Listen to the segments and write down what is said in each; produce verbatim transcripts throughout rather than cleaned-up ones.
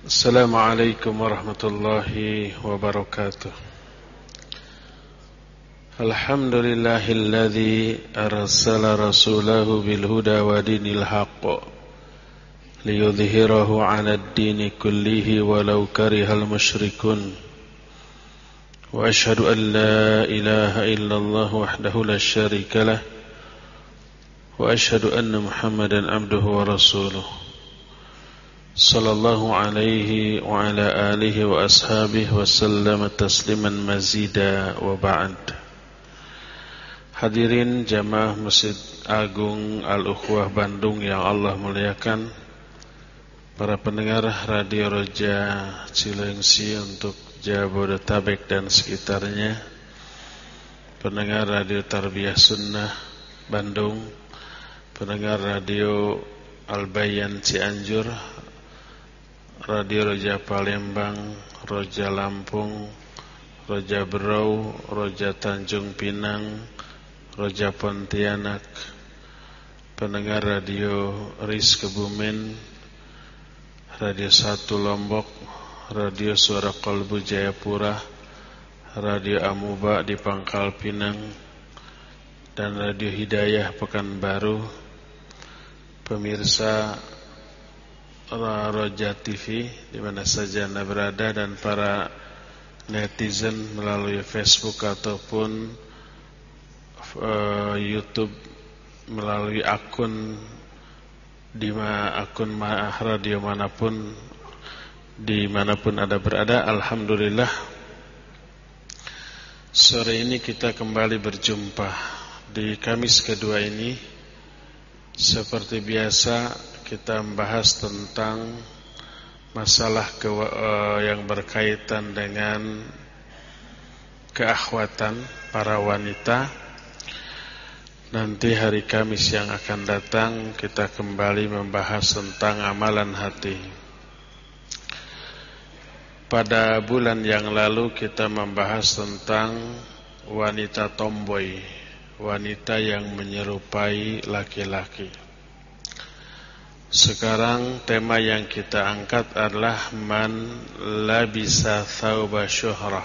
Assalamualaikum warahmatullahi wabarakatuh. Alhamdulillahilladzi arsala rasulahu bil huda wa dinil haqq liyudhhirahu 'alad dini kullihi walau karihal musyrikun. Wa asyhadu an la ilaha illallah wahdahu la syarika lah wa asyhadu anna Muhammadan 'abduhu wa rasuluh. Sallallahu alaihi wa ala alihi wa ashabihi wa sallam tasliman mazida wa ba'd. Hadirin jamaah Masjid Agung Al-Ukhwah Bandung yang Allah muliakan, para pendengar Radio Roja Cilengsi untuk Jabodetabek dan sekitarnya, pendengar Radio Tarbiyah Sunnah Bandung, pendengar Radio Al-Bayan Cianjur, Radio Roja Palembang, Roja Lampung, Roja Berau, Roja Tanjung Pinang, Roja Pontianak, pendengar Radio Ris Kebumen, Radio satu Lombok, Radio Suara Kolbu Jayapura, Radio Amuba di Pangkal Pinang, dan Radio Hidayah Pekanbaru, pemirsa Roja T V di mana saja Anda berada, dan para netizen melalui Facebook ataupun uh, YouTube melalui akun di ma, akun ma, radio manapun dimanapun Anda berada. Alhamdulillah, sore ini kita kembali berjumpa di Kamis kedua ini. Seperti biasa kita membahas tentang masalah ke, uh, yang berkaitan dengan keakhwatan para wanita. Nanti hari Kamis yang akan datang kita kembali membahas tentang amalan hati. Pada bulan yang lalu kita membahas tentang wanita tomboy, wanita yang menyerupai laki-laki. Sekarang tema yang kita angkat adalah man labisa thawba syuhrah,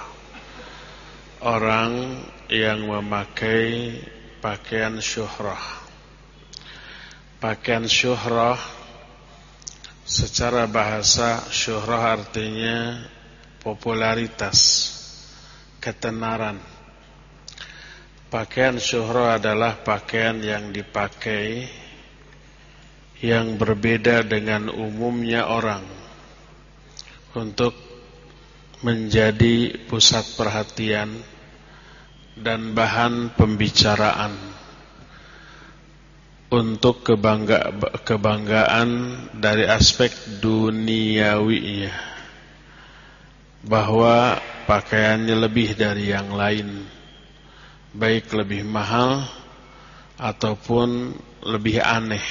orang yang memakai pakaian syuhrah. Pakaian syuhrah secara bahasa, syuhrah artinya popularitas, ketenaran. Pakaian syuhrah adalah pakaian yang dipakai yang berbeda dengan umumnya orang untuk menjadi pusat perhatian dan bahan pembicaraan, untuk kebangga, kebanggaan dari aspek duniawinya, bahwa pakaiannya lebih dari yang lain, baik lebih mahal ataupun lebih aneh.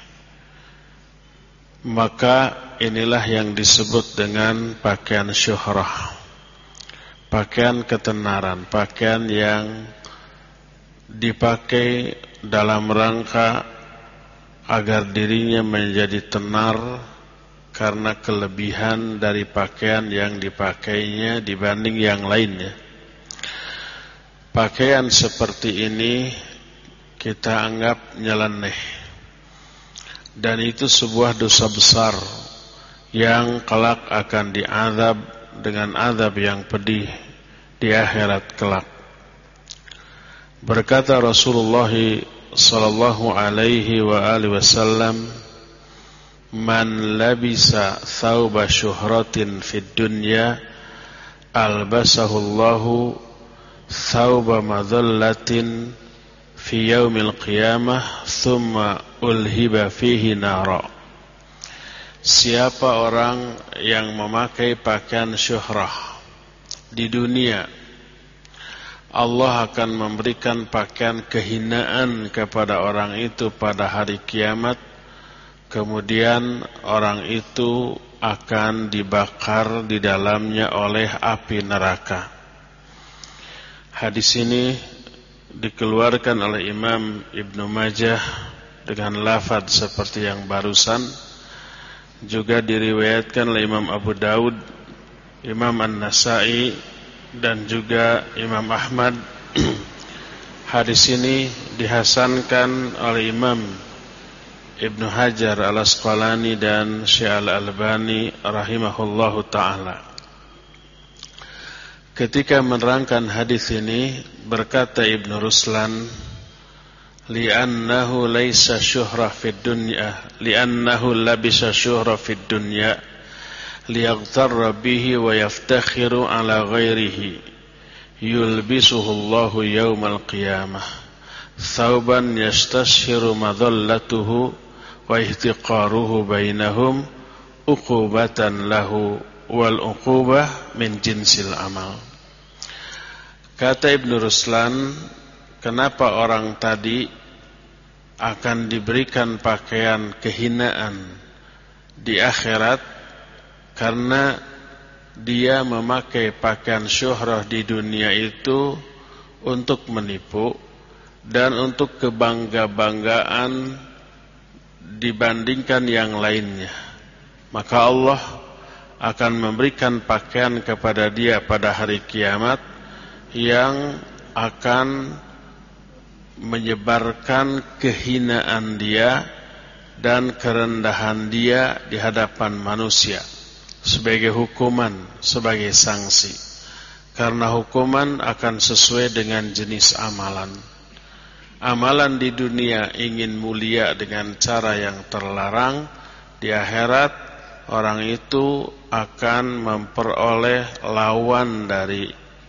Maka inilah yang disebut dengan pakaian syuhrah, pakaian ketenaran, pakaian yang dipakai dalam rangka agar dirinya menjadi tenar karena kelebihan dari pakaian yang dipakainya dibanding yang lainnya. Pakaian seperti ini kita anggap nyeleneh, dan itu sebuah dosa besar yang kelak akan diazab dengan azab yang pedih di akhirat kelak. Berkata Rasulullah sallallahu alaihi wa alihi wasallam, man labisa thawba syuhratin fid dunya albasahu Allahu thawba madhallatin fi yaumil qiyamah thumma ulhiba fihi nara. Siapa orang yang memakai pakaian syuhrah di dunia, Allah akan memberikan pakaian kehinaan kepada orang itu pada hari kiamat. Kemudian orang itu akan dibakar di dalamnya oleh api neraka. Hadis ini dikeluarkan oleh Imam Ibnu Majah dengan lafaz seperti yang barusan, juga diriwayatkan oleh Imam Abu Daud, Imam An-Nasa'i, dan juga Imam Ahmad. Hadis ini dihasankan oleh Imam Ibnu Hajar Al-Asqalani dan Syekh Al-Albani rahimahullahu ta'ala. Ketika menerangkan hadis ini, berkata Ibnu Ruslan, li'annahu laysa syuhra fid dunya li'annahu labisa syuhra fid dunya liyaghtarra bihi wa yaftakhiru ala ghairihi yulbisuhu Allahu yawmal qiyamah thawban yastashiru madallatuhu wa ihtiqaruhu bainahum uqubatan lahu wal uqubah min jinsil amal. Kata Ibnu Ruslan, kenapa orang tadi akan diberikan pakaian kehinaan di akhirat? Karena dia memakai pakaian syuhrah di dunia itu untuk menipu dan untuk kebangga-banggaan dibandingkan yang lainnya. Maka Allah akan memberikan pakaian kepada dia pada hari kiamat yang akan menyebarkan kehinaan dia dan kerendahan dia di hadapan manusia sebagai hukuman, sebagai sanksi. Karena hukuman akan sesuai dengan jenis amalan. Amalan di dunia ingin mulia dengan cara yang terlarang, di akhirat orang itu akan memperoleh lawan dari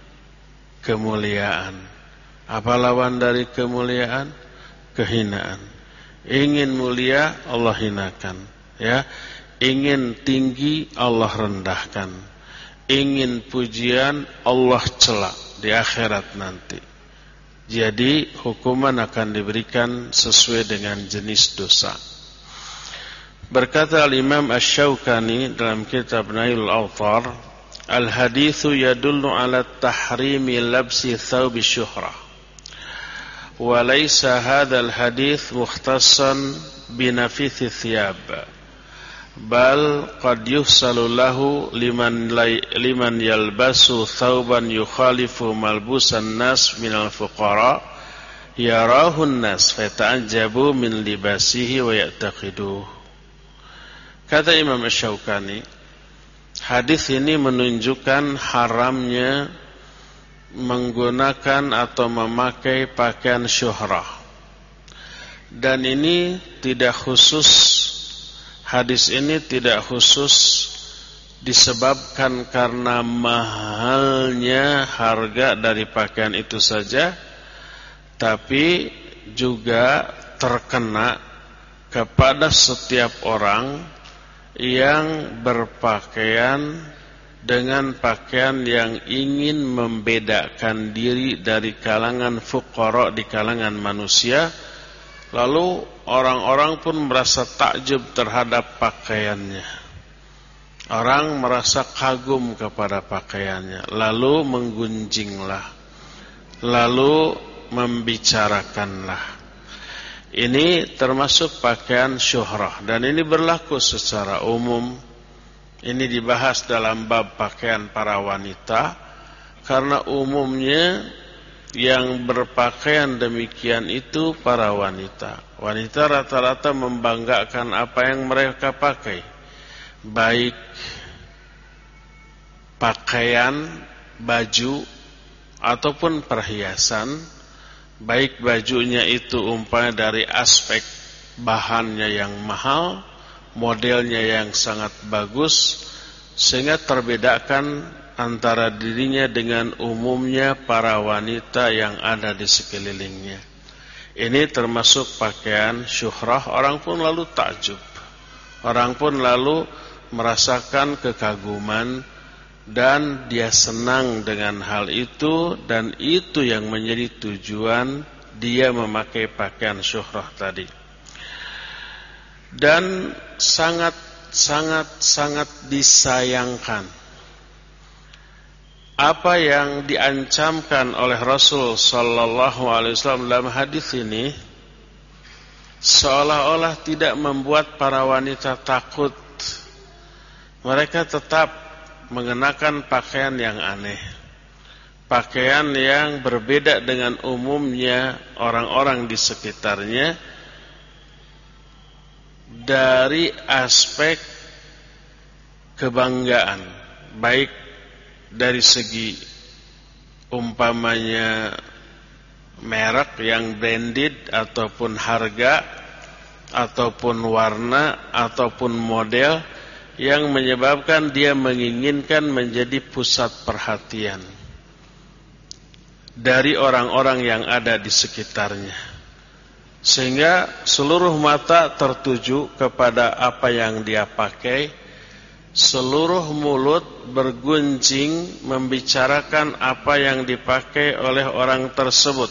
kemuliaan. Apa lawan dari kemuliaan? Kehinaan. Ingin mulia, Allah hinakan, ya. Ingin tinggi, Allah rendahkan. Ingin pujian, Allah cela di akhirat nanti. Jadi hukuman akan diberikan sesuai dengan jenis dosa. Berkata Al-Imam Asy-Syaukani dalam kitab Nailul Awtar, al-hadithu yadullu ala tahrimi labsi thawbi syuhrah. وليس هذا الحديث مختصا بنفيث الثياب بل قد يحصل له لمن لمن يلبس ثوبا يخالف ملبوس الناس من الفقراء يراه الناس فيتعجبوا من لباسه ويعتقدوه. Kata Imam Asy-Syaukani, hadis ini menunjukkan haramnya menggunakan atau memakai pakaian syuhrah. Dan ini tidak khusus, hadis ini tidak khusus disebabkan karena mahalnya harga dari pakaian itu saja, tapi juga terkena kepada setiap orang yang berpakaian dengan pakaian yang ingin membedakan diri dari kalangan fuqara, di kalangan manusia. Lalu orang-orang pun merasa takjub terhadap pakaiannya. Orang merasa kagum kepada pakaiannya, lalu menggunjinglah, lalu membicarakanlah. Ini termasuk pakaian syuhrah, dan ini berlaku secara umum. Ini dibahas dalam bab pakaian para wanita, karena umumnya yang berpakaian demikian itu para wanita. Wanita rata-rata membanggakan apa yang mereka pakai, baik pakaian, baju, ataupun perhiasan. Baik bajunya itu umpamanya dari aspek bahannya yang mahal, modelnya yang sangat bagus, sehingga terbedakan antara dirinya dengan umumnya para wanita yang ada di sekelilingnya. Ini termasuk pakaian syuhrah. Orang pun lalu takjub, orang pun lalu merasakan kekaguman, dan dia senang dengan hal itu, dan itu yang menjadi tujuan dia memakai pakaian syuhrah tadi. Dan sangat sangat sangat disayangkan apa yang diancamkan oleh Rasul sallallahu alaihi wasallam dalam hadis ini, seolah-olah tidak membuat para wanita takut mereka tetap mengenakan pakaian yang aneh, pakaian yang berbeda dengan umumnya orang-orang di sekitarnya dari aspek kebanggaan, baik dari segi umpamanya merek yang branded ataupun harga ataupun warna ataupun model yang menyebabkan dia menginginkan menjadi pusat perhatian dari orang-orang yang ada di sekitarnya, sehingga seluruh mata tertuju kepada apa yang dia pakai, seluruh mulut berguncing membicarakan apa yang dipakai oleh orang tersebut.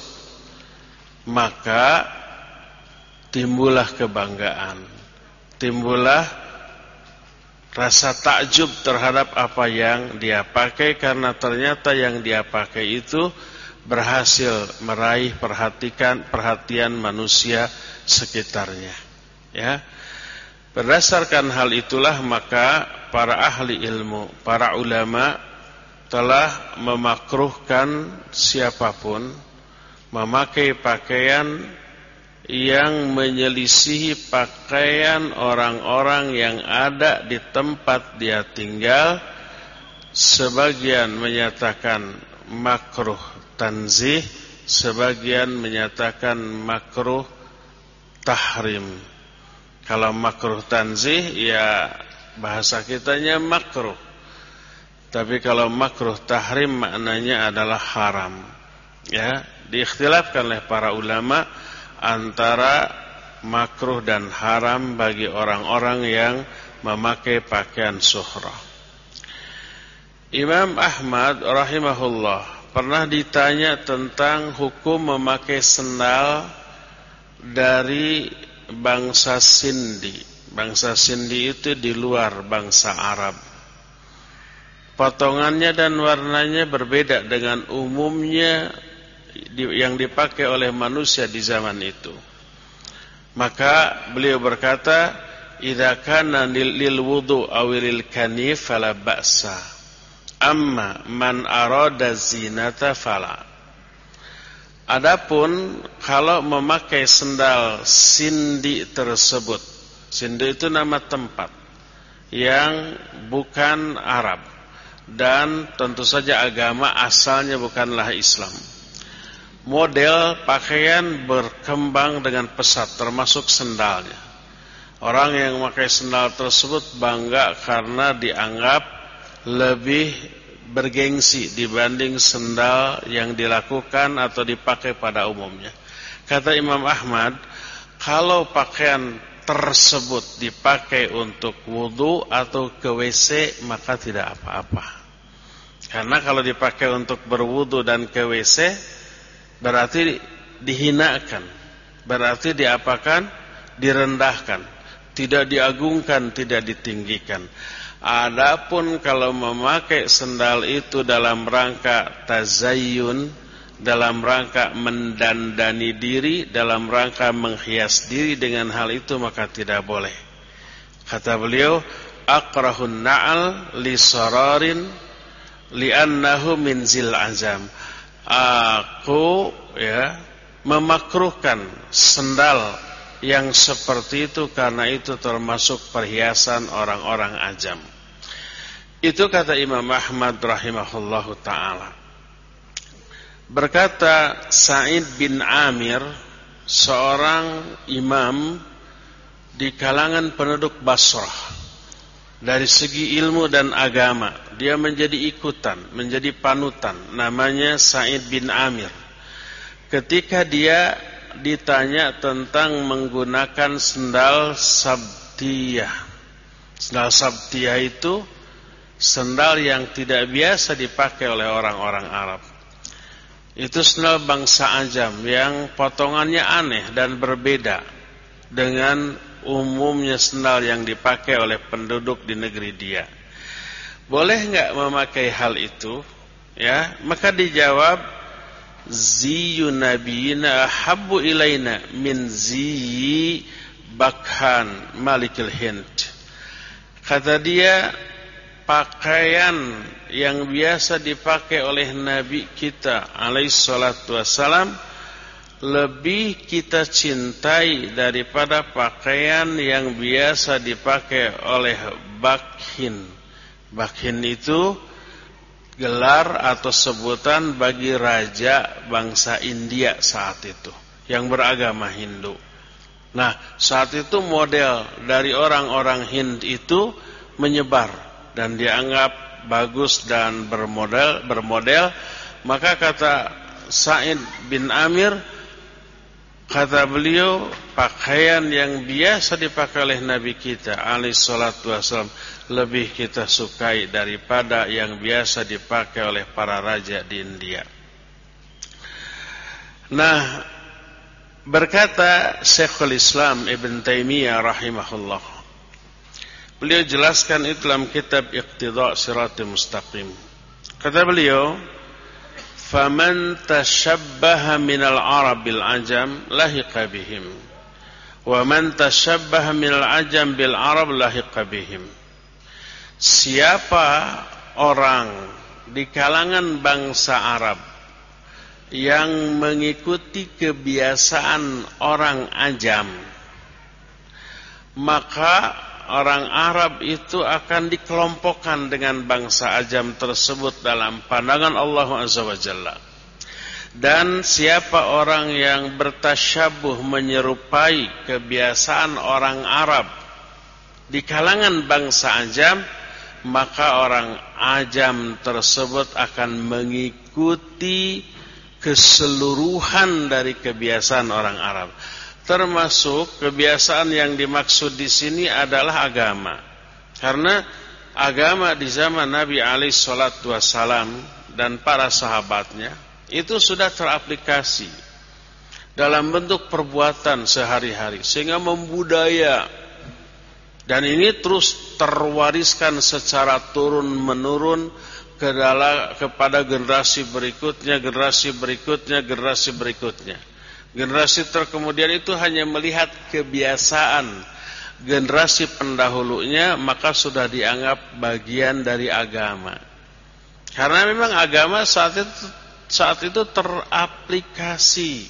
Maka timbullah kebanggaan, timbullah rasa takjub terhadap apa yang dia pakai, karena ternyata yang dia pakai itu berhasil meraih perhatikan perhatian manusia sekitarnya. Ya, berdasarkan hal itulah maka para ahli ilmu, para ulama telah memakruhkan siapapun memakai pakaian yang menyelisihi pakaian orang-orang yang ada di tempat dia tinggal. Sebagian menyatakan makruh tanzih, sebagian menyatakan makruh tahrim. Kalau makruh tanzih ya bahasa kitanya makruh, tapi kalau makruh tahrim maknanya adalah haram. Ya, diikhtilafkan oleh para ulama antara makruh dan haram bagi orang-orang yang memakai pakaian suhrah. Imam Ahmad rahimahullah pernah ditanya tentang hukum memakai sendal dari bangsa Sindi. Bangsa Sindi itu di luar bangsa Arab. Potongannya dan warnanya berbeda dengan umumnya yang dipakai oleh manusia di zaman itu. Maka beliau berkata, "Idza kana lil wudu aw lil kanif fala ba'sa. Amma man arada zinata fala." Adapun kalau memakai sendal Sindi tersebut, Sindi itu nama tempat yang bukan Arab dan tentu saja agama asalnya bukanlah Islam. Model pakaian berkembang dengan pesat, termasuk sendalnya. Orang yang memakai sendal tersebut bangga karena dianggap lebih bergengsi dibanding sendal yang dilakukan atau dipakai pada umumnya. Kata Imam Ahmad, kalau pakaian tersebut dipakai untuk wudu atau ke W C maka tidak apa-apa. Karena kalau dipakai untuk berwudu dan ke W C berarti dihinakan, berarti diapakan? Direndahkan, tidak diagungkan, tidak ditinggikan. Adapun kalau memakai sendal itu dalam rangka tazayyun, dalam rangka mendandani diri, dalam rangka menghias diri dengan hal itu, maka tidak boleh. Kata beliau, aqrahun na'al li sararin li'annahu min zil azam. Aku ya memakruhkan sendal yang seperti itu karena itu termasuk perhiasan orang-orang ajam. Itu kata Imam Ahmad rahimahullahu ta'ala. Berkata Sa'id bin Amir, seorang imam di kalangan penduduk Basrah, dari segi ilmu dan agama dia menjadi ikutan, menjadi panutan. Namanya Sa'id bin Amir. Ketika dia ditanya tentang menggunakan sendal sabtiyah. Sendal sabtiyah itu sendal yang tidak biasa dipakai oleh orang-orang Arab. Itu sendal bangsa ajam yang potongannya aneh dan berbeda dengan umumnya sendal yang dipakai oleh penduduk di negeri dia. Boleh enggak memakai hal itu? Ya, maka dijawab, ziyu nabiyina habbu ilaina min ziyi Bakhan Malikil Hind. Kata dia, pakaian yang biasa dipakai oleh Nabi kita alaihi salatu wassalam lebih kita cintai daripada pakaian yang biasa dipakai oleh Bakhin. Bakhin itu gelar atau sebutan bagi raja bangsa India saat itu yang beragama Hindu. Nah, saat itu model dari orang-orang Hind itu menyebar dan dianggap bagus dan bermodel bermodel. Maka kata Sa'id bin Amir, kata beliau, pakaian yang biasa dipakai oleh Nabi kita alaihi salatu wassalam lebih kita sukai daripada yang biasa dipakai oleh para raja di India. Nah, berkata Syekhul Islam Ibn Taimiyah rahimahullah, beliau jelaskan itu dalam kitab Iqtida' Shiratal Mustaqim. Kata beliau, faman tashabbaha minal arabil ajam lahiqa bihim, wa man tashabbaha minal ajam bil arab lahiqa bihim. Siapa orang di kalangan bangsa Arab yang mengikuti kebiasaan orang ajam, maka orang Arab itu akan dikelompokkan dengan bangsa ajam tersebut dalam pandangan Allah Azza wa Jalla. Dan siapa orang yang bertasyabuh menyerupai kebiasaan orang Arab di kalangan bangsa ajam, maka orang ajam tersebut akan mengikuti keseluruhan dari kebiasaan orang Arab. Termasuk kebiasaan yang dimaksud di sini adalah agama. Karena agama di zaman Nabi alaihi salatu wassalam dan para sahabatnya itu sudah teraplikasi dalam bentuk perbuatan sehari-hari sehingga membudaya. Dan ini terus terwariskan secara turun-menurun ke dalam, kepada generasi berikutnya, generasi berikutnya, generasi berikutnya. Generasi terkemudian itu hanya melihat kebiasaan generasi pendahulunya, maka sudah dianggap bagian dari agama. Karena memang agama saat itu, saat itu teraplikasi,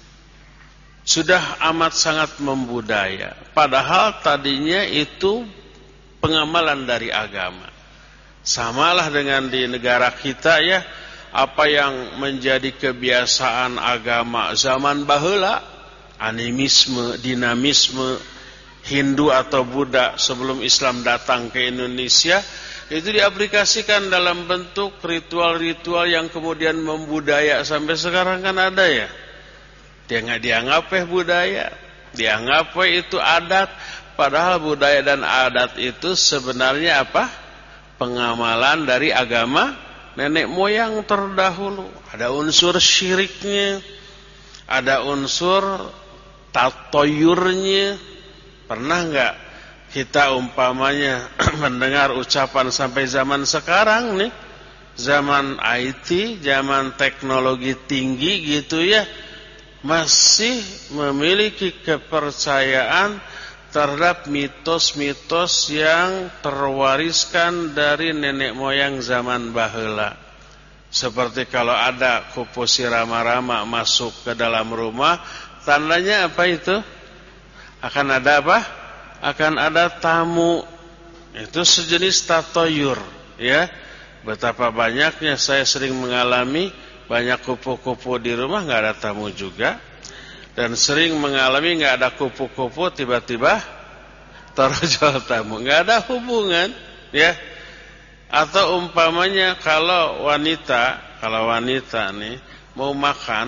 sudah amat sangat membudaya. Padahal tadinya itu pengamalan dari agama. Samalah dengan di negara kita ya, apa yang menjadi kebiasaan agama zaman baheula, animisme, dinamisme, Hindu atau Buddha sebelum Islam datang ke Indonesia, itu diaplikasikan dalam bentuk ritual-ritual yang kemudian membudaya sampai sekarang kan ada ya. Dia nggak dianggap eh budaya, dianggap eh itu adat, padahal budaya dan adat itu sebenarnya apa? Pengamalan dari agama nenek moyang terdahulu. Ada unsur syiriknya, ada unsur tatoyurnya. Pernah nggak kita umpamanya mendengar ucapan sampai zaman sekarang nih, zaman I T, zaman teknologi tinggi gitu ya, masih memiliki kepercayaan terhadap mitos-mitos yang terwariskan dari nenek moyang zaman baheula. Seperti kalau ada kupu si Rama-Rama masuk ke dalam rumah, tandanya apa itu? Akan ada apa? Akan ada tamu. Itu sejenis tatoyur, ya. Betapa banyaknya saya sering mengalami banyak kupu-kupu di rumah nggak ada tamu juga, dan sering mengalami nggak ada kupu-kupu tiba-tiba terjual tamu, nggak ada hubungan, ya. Atau umpamanya kalau wanita, kalau wanita nih mau makan,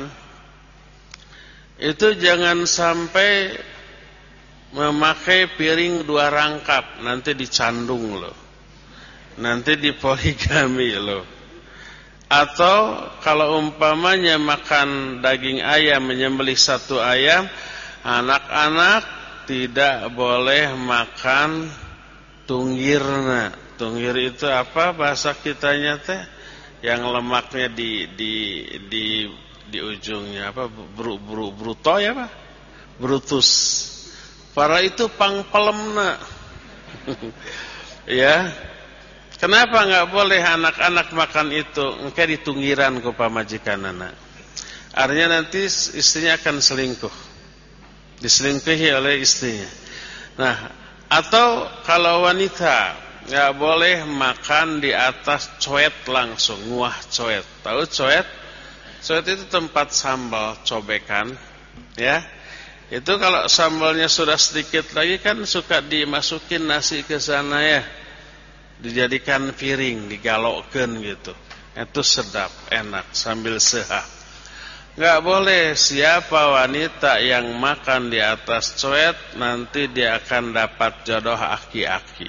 itu jangan sampai memakai piring dua rangkap, nanti dicandung loh, nanti dipoligami loh. Atau kalau umpamanya makan daging ayam, menyembelih satu ayam, anak-anak tidak boleh makan tunggirna. Tunggir itu apa bahasa kitanya teh? Yang lemaknya di di di di ujungnya apa? Bru, bru, bruto ya apa? Brutus. Para itu pangpelemna. Ya. Kenapa nggak boleh anak-anak makan itu? Engke ditunggiran ku pamajikanana. Artinya nanti istrinya akan selingkuh. Diselingkuhi oleh istrinya. Nah, atau kalau wanita nggak boleh makan di atas coet langsung, nguah coet. Tahu coet? Coet itu tempat sambal cobekan, ya. Itu kalau sambalnya sudah sedikit lagi kan suka dimasukin nasi ke sana ya. Dijadikan piring, digalokkan gitu. Itu sedap, enak sambil sehat. Nggak boleh siapa wanita yang makan di atas coet nanti dia akan dapat jodoh aki-aki.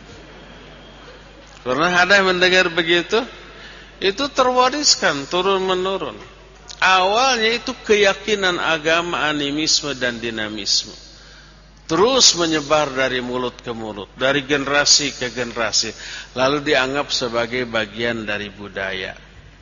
Pernah ada yang mendengar begitu? Itu terwariskan turun menurun. Awalnya itu keyakinan agama animisme dan dinamisme. Terus menyebar dari mulut ke mulut, dari generasi ke generasi, lalu dianggap sebagai bagian dari budaya.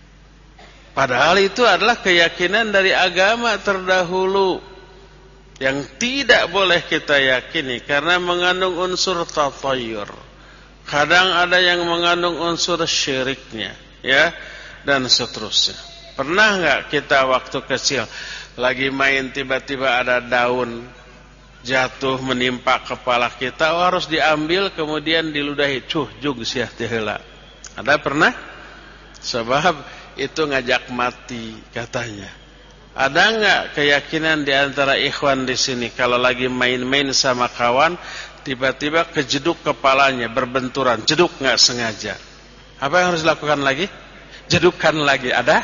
Padahal itu adalah keyakinan dari agama terdahulu yang tidak boleh kita yakini karena mengandung unsur tatayyur. Kadang ada yang mengandung unsur syiriknya, ya, dan seterusnya. Pernah nggak kita waktu kecil lagi main tiba-tiba ada daun jatuh menimpa kepala kita, oh, harus diambil kemudian diludahi, cuh jug sia teh heula. Ada pernah? Sebab itu ngajak mati katanya. Ada nggak keyakinan di antara ikhwan di sini kalau lagi main-main sama kawan tiba-tiba kejeduk kepalanya berbenturan, jeduk nggak sengaja? Apa yang harus dilakukan lagi? Jedukkan lagi. Ada?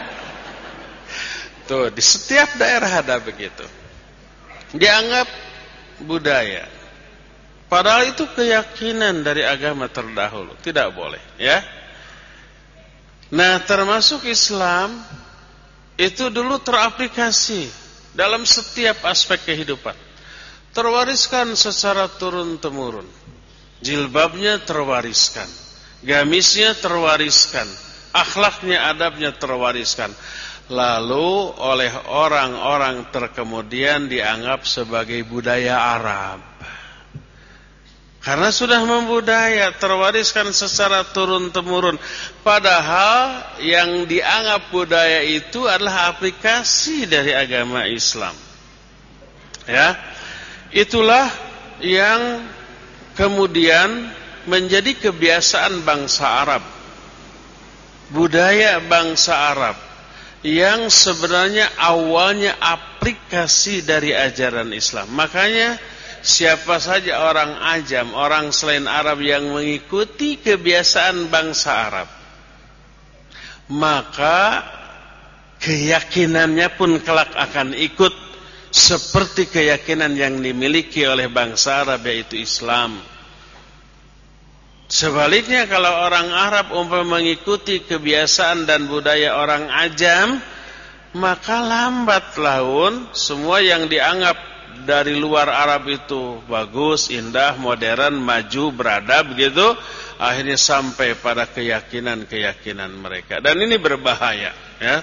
Tuh di setiap daerah ada begitu. Dianggap budaya. Padahal itu keyakinan dari agama terdahulu, tidak boleh, ya. Nah, termasuk Islam itu dulu teraplikasi dalam setiap aspek kehidupan. Terwariskan secara turun-temurun. Jilbabnya terwariskan, gamisnya terwariskan, akhlaknya, adabnya terwariskan. Lalu oleh orang-orang terkemudian dianggap sebagai budaya Arab. Karena sudah membudaya, terwariskan secara turun-temurun. Padahal yang dianggap budaya itu adalah aplikasi dari agama Islam. Ya, itulah yang kemudian menjadi kebiasaan bangsa Arab. Budaya bangsa Arab yang sebenarnya awalnya aplikasi dari ajaran Islam. Makanya siapa saja orang ajam, orang selain Arab yang mengikuti kebiasaan bangsa Arab, maka keyakinannya pun kelak akan ikut seperti keyakinan yang dimiliki oleh bangsa Arab, yaitu Islam. Sebaliknya kalau orang Arab umpama mengikuti kebiasaan dan budaya orang ajam, maka lambat laun semua yang dianggap dari luar Arab itu bagus, indah, modern, maju, beradab gitu, akhirnya sampai pada keyakinan-keyakinan mereka. Dan ini berbahaya, ya.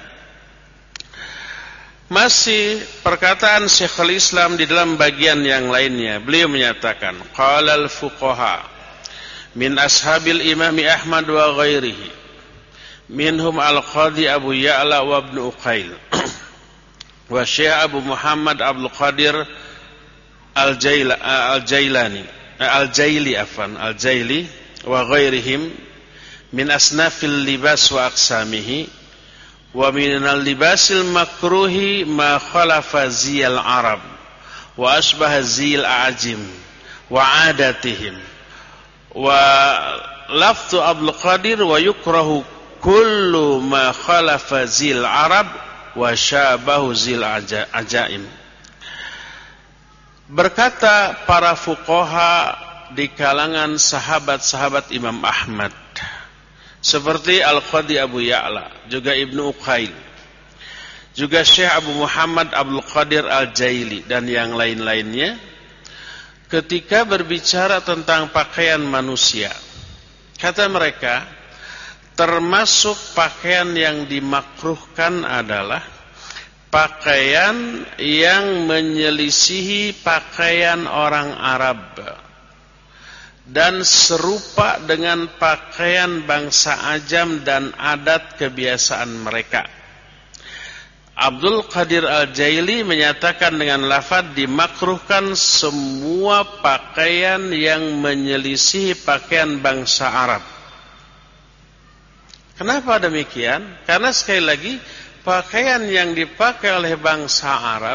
Masih perkataan Syekhul Islam di dalam bagian yang lainnya, beliau menyatakan, qala al-fuqaha min ashabil imami Ahmad wa ghairihi minhum al-qadi Abu Ya'la wa ibn Uqail wa Syekh Abu Muhammad Abdul Qadir Al-Jailani Al-Jaili afan Al-Jaili wa ghairihim min asnafil libas wa aqsamihi wa min al-libasil makruhi ma khalafa ziyal Arab wa asbaha ziyal a'jim wa adatihim wa lafzu Abdul Qadir wa yukrahu kullu ma khalafa zil Arab wa syabahu zil ajaim. Berkata para fuqaha di kalangan sahabat-sahabat Imam Ahmad seperti Al-Qadi Abu Ya'la, juga Ibnu Uqail, juga Syekh Abu Muhammad Abdul Qadir Al-Jaili dan yang lain-lainnya, ketika berbicara tentang pakaian manusia, kata mereka, termasuk pakaian yang dimakruhkan adalah pakaian yang menyelisihi pakaian orang Arab dan serupa dengan pakaian bangsa Ajam dan adat kebiasaan mereka. Abdul Qadir Al-Jaili menyatakan dengan lafaz dimakruhkan semua pakaian yang menyelisih pakaian bangsa Arab. Kenapa demikian? Karena sekali lagi pakaian yang dipakai oleh bangsa Arab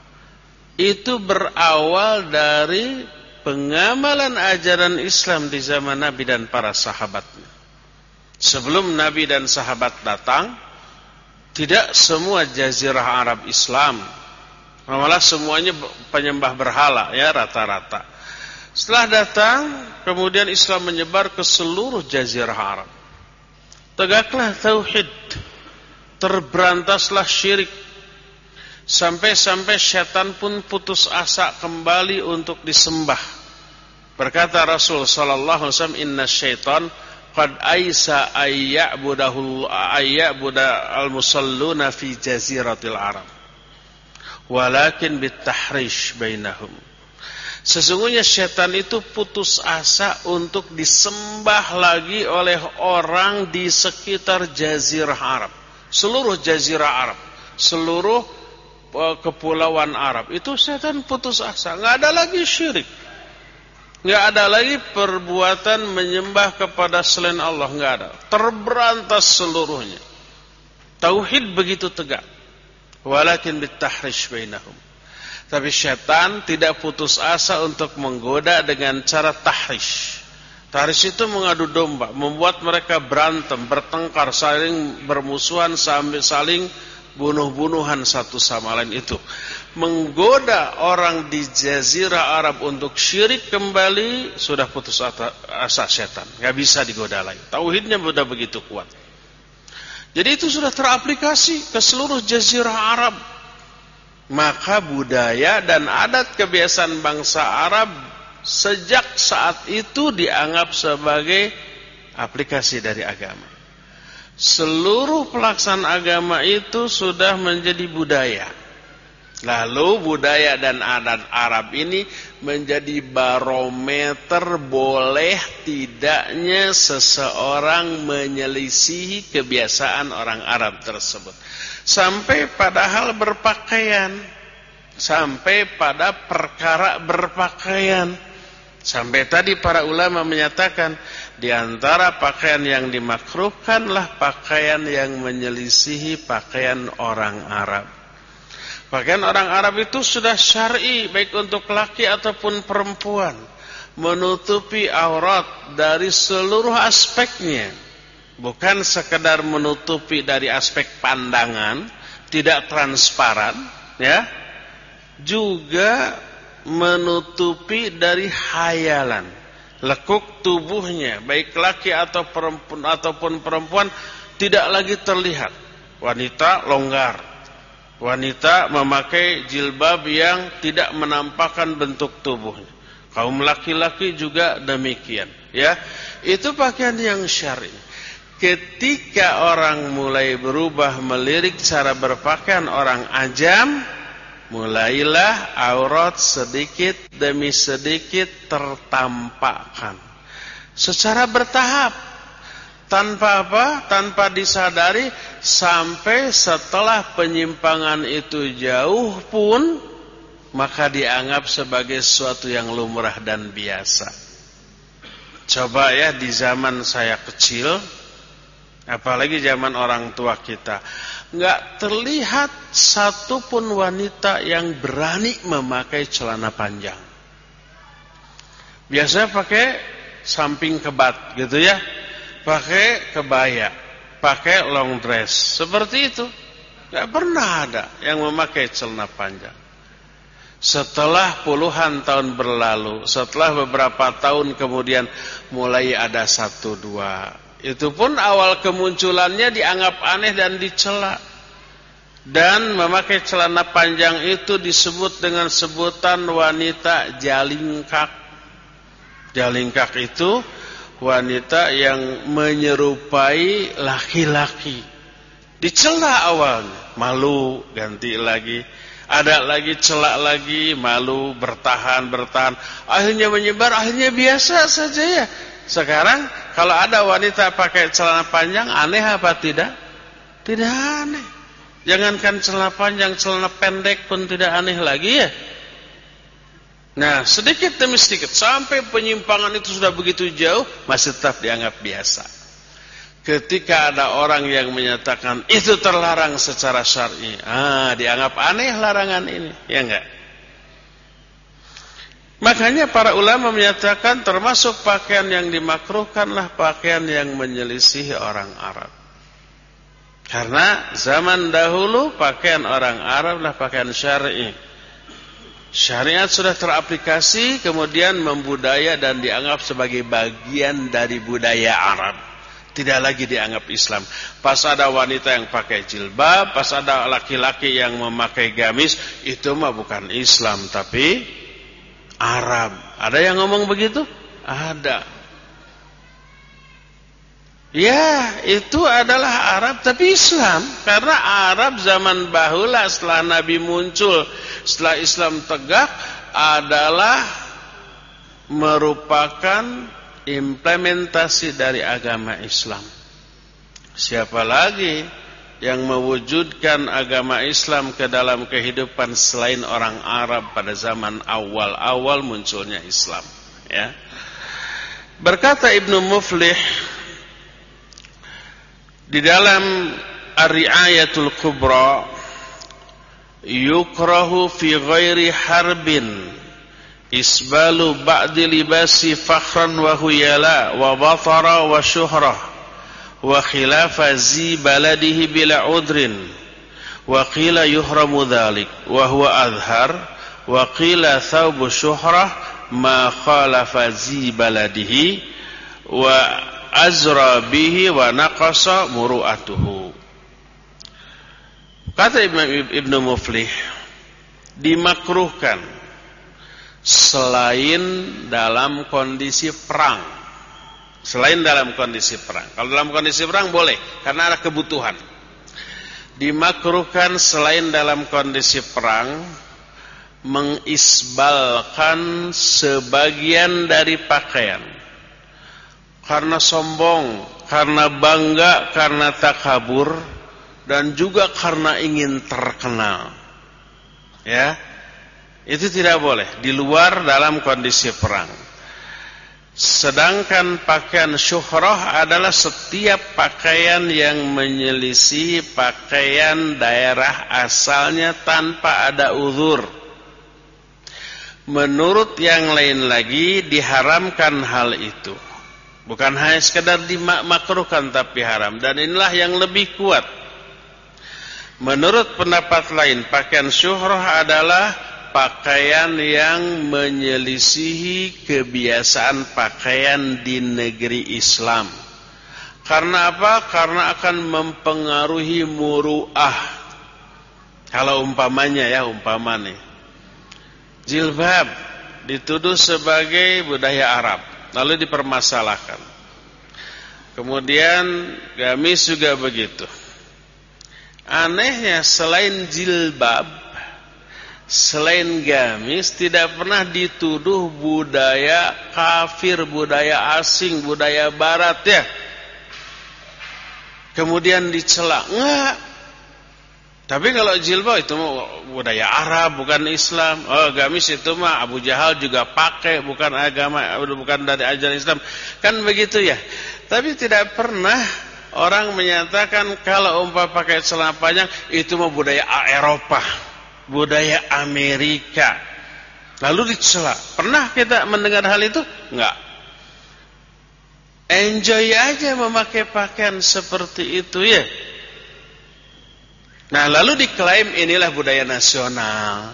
itu berawal dari pengamalan ajaran Islam di zaman Nabi dan para sahabatnya. Sebelum Nabi dan sahabat datang, tidak semua jazirah Arab Islam, malah semuanya penyembah berhala, ya rata-rata. Setelah datang, kemudian Islam menyebar ke seluruh jazirah Arab. Tegaklah tauhid, terberantaslah syirik. Sampai-sampai syaitan pun putus asa kembali untuk disembah. Berkata Rasul sallallahu alaihi wasallam, "Inna syaitan qad aisa ayya'budahu ayya'buda al-musalluna fi jaziratil Arab. Walakin bitahrish bainahum." Sesungguhnya syaitan itu putus asa untuk disembah lagi oleh orang di sekitar jazirah Arab. Seluruh jazirah Arab, seluruh kepulauan Arab itu setan putus asa, nggak ada lagi syirik, nggak ada lagi perbuatan menyembah kepada selain Allah, nggak ada, terberantas seluruhnya. Tauhid begitu tegak. Walakin bitahrish bainahum. Tapi syaitan tidak putus asa untuk menggoda dengan cara tahrish. Tahrish itu mengadu domba, membuat mereka berantem, bertengkar, saling bermusuhan sampai saling bunuh-bunuhan satu sama lain. Itu menggoda orang di jazirah Arab untuk syirik kembali, sudah putus asa syaitan, nggak bisa digoda lagi. Tauhidnya sudah begitu kuat. Jadi itu sudah teraplikasi ke seluruh jazirah Arab. Maka budaya dan adat kebiasaan bangsa Arab sejak saat itu dianggap sebagai aplikasi dari agama. Seluruh pelaksanaan agama itu sudah menjadi budaya. Lalu budaya dan adat Arab ini menjadi barometer boleh tidaknya seseorang menyelisihi kebiasaan orang Arab tersebut. Sampai pada hal berpakaian, sampai pada perkara berpakaian. Sampai tadi para ulama menyatakan di antara pakaian yang dimakruhkanlah pakaian yang menyelisihi pakaian orang Arab. Pakaian orang Arab itu sudah syar'i, baik untuk laki ataupun perempuan, menutupi aurat dari seluruh aspeknya. Bukan sekedar menutupi dari aspek pandangan, tidak transparan, ya. Juga menutupi dari hayalan, lekuk tubuhnya, baik laki atau perempuan ataupun perempuan tidak lagi terlihat. Wanita longgar, wanita memakai jilbab yang tidak menampakkan bentuk tubuhnya. Kaum laki-laki juga demikian, ya. Itu pakaian yang syar'i. Ketika orang mulai berubah melirik cara berpakaian orang Ajam, mulailah aurat sedikit demi sedikit tertampakkan secara bertahap, tanpa apa? Tanpa disadari, sampai setelah penyimpangan itu jauh pun maka dianggap sebagai sesuatu yang lumrah dan biasa. Coba ya, di zaman saya kecil, apalagi zaman orang tua kita, nggak terlihat satupun wanita yang berani memakai celana panjang. Biasanya pakai samping kebat gitu ya, pakai kebaya, pakai long dress, seperti itu. Nggak pernah ada yang memakai celana panjang. Setelah puluhan tahun berlalu, setelah beberapa tahun kemudian mulai ada satu dua. Itu pun awal kemunculannya dianggap aneh dan dicela. Dan memakai celana panjang itu disebut dengan sebutan wanita jalingkak. Jalingkak itu wanita yang menyerupai laki-laki. Dicela awalnya, malu, ganti lagi. Ada lagi celak lagi, malu, bertahan, bertahan. Akhirnya menyebar, akhirnya biasa saja ya. Sekarang kalau ada wanita pakai celana panjang, aneh apa tidak? Tidak aneh. Jangankan celana panjang, celana pendek pun tidak aneh lagi ya. Nah, sedikit demi sedikit sampai penyimpangan itu sudah begitu jauh, masih tetap dianggap biasa. Ketika ada orang yang menyatakan itu terlarang secara syar'i, ah, dianggap aneh larangan ini, ya enggak? Makanya para ulama menyatakan termasuk pakaian yang dimakruhkanlah pakaian yang menyelisihi orang Arab. Karena zaman dahulu pakaian orang Arab adalah pakaian syar'i. Syariat sudah teraplikasi, kemudian membudaya dan dianggap sebagai bagian dari budaya Arab. Tidak lagi dianggap Islam. Pas ada wanita yang pakai jilbab, pas ada laki-laki yang memakai gamis, itu mah bukan Islam, tapi Arab. Ada yang ngomong begitu? Ada. Ya, itu adalah Arab tapi Islam. Karena Arab zaman bahula setelah Nabi muncul, setelah Islam tegak, adalah merupakan implementasi dari agama Islam. Siapa lagi yang mewujudkan agama Islam ke dalam kehidupan selain orang Arab pada zaman awal-awal munculnya Islam, ya. Berkata Ibnu Muflih di dalam Ar-Ri'ayatul Kubra, yukrahu fi ghairi harbin isbalu ba'di libasi fakhran wa huyala wa batara wa syuhrah wa khilafa zi baladihi bila udrin wa qila yuhramu dhalik wa huwa adhar wa qila thawbu syuhrah ma khalafa zi baladihi wa azra bihi wa naqasa muru'atuhu. Kata Ibnu Muflih, dimakruhkan selain dalam kondisi perang. Selain dalam kondisi perang. Kalau dalam kondisi perang boleh, karena ada kebutuhan. Dimakruhkan selain dalam kondisi perang, mengisbalkan sebagian dari pakaian. Karena sombong, karena bangga, karena takabur, dan juga karena ingin terkenal. Ya, itu tidak boleh di luar dalam kondisi perang. Sedangkan pakaian syuhrah adalah setiap pakaian yang menyelisih pakaian daerah asalnya tanpa ada uzur. Menurut yang lain lagi diharamkan hal itu. Bukan hanya sekadar dimakruhkan tapi haram. Dan inilah yang lebih kuat. Menurut pendapat lain, pakaian syuhrah adalah pakaian yang menyelisihi kebiasaan pakaian di negeri Islam. Karena apa? Karena akan mempengaruhi muru'ah. Kalau umpamanya ya, umpamanya jilbab dituduh sebagai budaya Arab, lalu dipermasalahkan. Kemudian gamis juga begitu. Anehnya selain jilbab, selain gamis, tidak pernah dituduh budaya kafir, budaya asing, budaya barat ya. Kemudian dicela. Enggak. Tapi kalau jilbab itu budaya Arab, bukan Islam. Oh, gamis itu mah Abu Jahal juga pakai, bukan agama, bukan dari ajaran Islam. Kan begitu ya. Tapi tidak pernah orang menyatakan kalau umpah pakai celana panjang itu mah budaya Eropa, budaya Amerika. Lalu dicela. Pernah kita mendengar hal itu? Enggak. Enjoy aja memakai pakaian seperti itu ya. Nah, lalu diklaim inilah budaya nasional.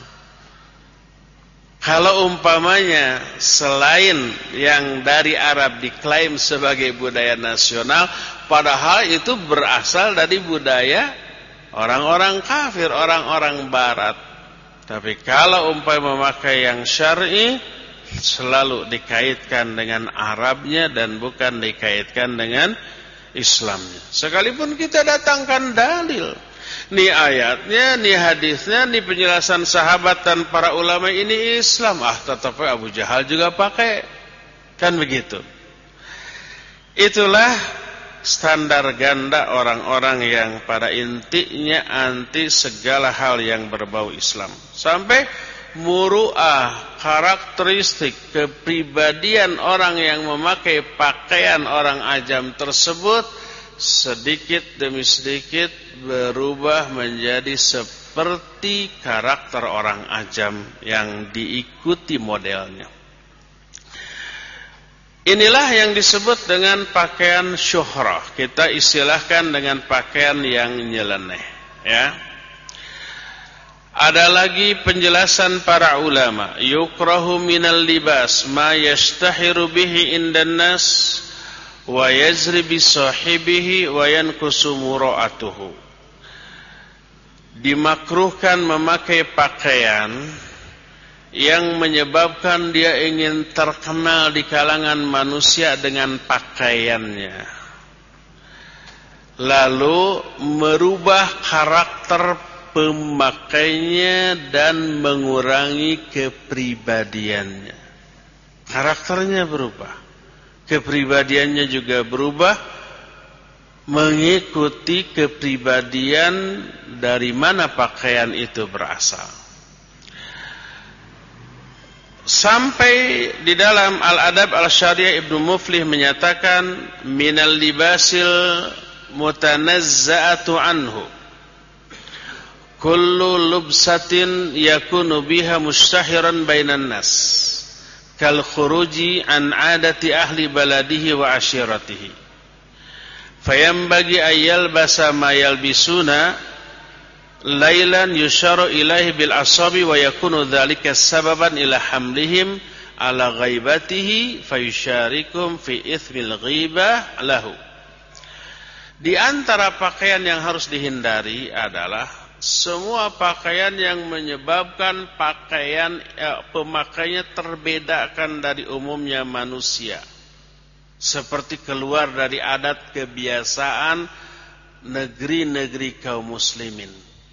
Kalau umpamanya selain yang dari Arab diklaim sebagai budaya nasional, padahal itu berasal dari budaya orang-orang kafir, orang-orang barat. Tapi kalau umpamanya memakai yang syar'i, selalu dikaitkan dengan Arabnya dan bukan dikaitkan dengan Islamnya. Sekalipun kita datangkan dalil. Nih ayatnya, nih hadisnya, nih penjelasan sahabat dan para ulama ini Islam. Ah, tetapi Abu Jahal juga pakai. Kan begitu. Itulah standar ganda orang-orang yang pada intinya anti segala hal yang berbau Islam. Sampai muru'ah, karakteristik kepribadian orang yang memakai pakaian orang ajam tersebut sedikit demi sedikit berubah menjadi seperti karakter orang ajam yang diikuti modelnya. Inilah yang disebut dengan pakaian syuhrah. Kita istilahkan dengan pakaian yang nyeleneh, ya. Ada lagi penjelasan para ulama, yukrahu minal libas ma yastahiru bihi indan nas wa yazri bi sahibihi wa yankusu mura'atuhu. Dimakruhkan memakai pakaian yang menyebabkan dia ingin terkenal di kalangan manusia dengan pakaiannya, lalu merubah karakter pemakainya dan mengurangi kepribadiannya. Karakternya berubah, kepribadiannya juga berubah, mengikuti kepribadian dari mana pakaian itu berasal. Sampai di dalam Al-Adab Al-Syariah Ibnu Muflih menyatakan minal libasil mutanazza'atu anhu kullu lubsatin yakunu biha mustahiran bainan nas kal khuruji an adati ahli baladihi wa ashiratihi fayambagi ayyal basa ma yalbisuna lailan yusharu ilaihi bil asabi wa yakunu dzalika sababan ila hamlihim ala ghaibatihi fayusyarikum fi ithmil ghibah lahu. Di antara pakaian yang harus dihindari adalah semua pakaian yang menyebabkan pakaian eh, pemakainya terbedakan dari umumnya manusia, seperti keluar dari adat kebiasaan negeri-negeri kaum muslimin.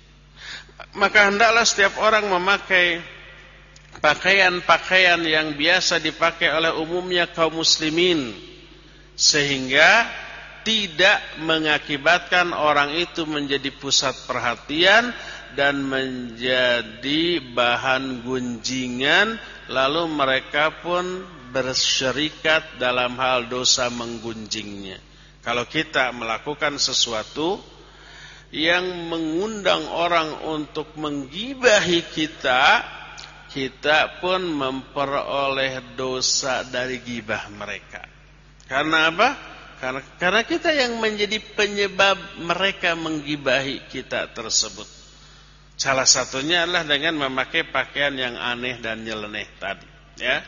Maka hendaklah setiap orang memakai pakaian-pakaian yang biasa dipakai oleh umumnya kaum muslimin, sehingga tidak mengakibatkan orang itu menjadi pusat perhatian dan menjadi bahan gunjingan, lalu mereka pun bersyirikat dalam hal dosa menggunjingnya. Kalau kita melakukan sesuatu yang mengundang orang untuk menggibahi kita, kita pun memperoleh dosa dari gibah mereka. Karena apa? Karena, karena kita yang menjadi penyebab mereka menggibahi kita tersebut. Salah satunya adalah dengan memakai pakaian yang aneh dan nyeleneh tadi, ya.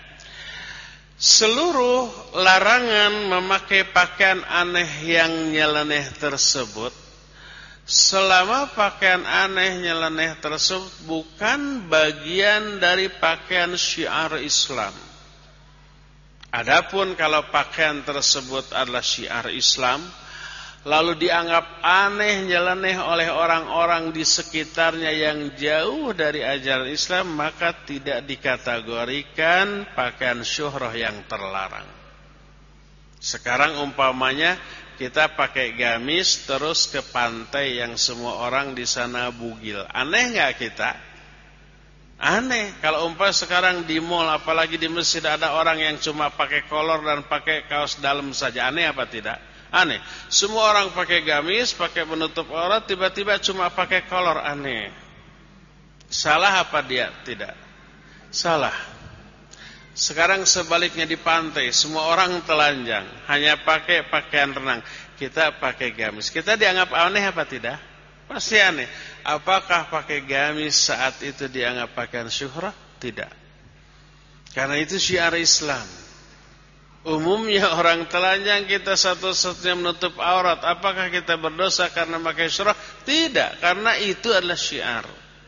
Seluruh larangan memakai pakaian aneh yang nyeleneh tersebut, selama pakaian aneh nyeleneh tersebut bukan bagian dari pakaian syiar Islam. Adapun kalau pakaian tersebut adalah syiar Islam, lalu dianggap aneh nyeleneh oleh orang-orang di sekitarnya yang jauh dari ajaran Islam, maka tidak dikategorikan pakaian syuhrah yang terlarang. Sekarang umpamanya kita pakai gamis terus ke pantai yang semua orang di sana bugil. Aneh enggak kita? Aneh. Kalau umpah sekarang di mall, apalagi di masjid ada orang yang cuma pakai kolor dan pakai kaos dalam saja. Aneh apa tidak? Aneh. Semua orang pakai gamis, pakai penutup aurat, tiba-tiba cuma pakai kolor. Aneh. Salah apa dia? Tidak. Salah. Sekarang sebaliknya di pantai, semua orang telanjang, hanya pakai pakaian renang. Kita pakai gamis. Kita dianggap aneh apa tidak? Pasti aneh. Apakah pakai gamis saat itu dianggap pakaian syuhrah? Tidak. Karena itu syiar Islam. Umumnya orang telanjang, kita satu-satunya menutup aurat. Apakah kita berdosa karena pakai syuhrah? Tidak, karena itu adalah syiar.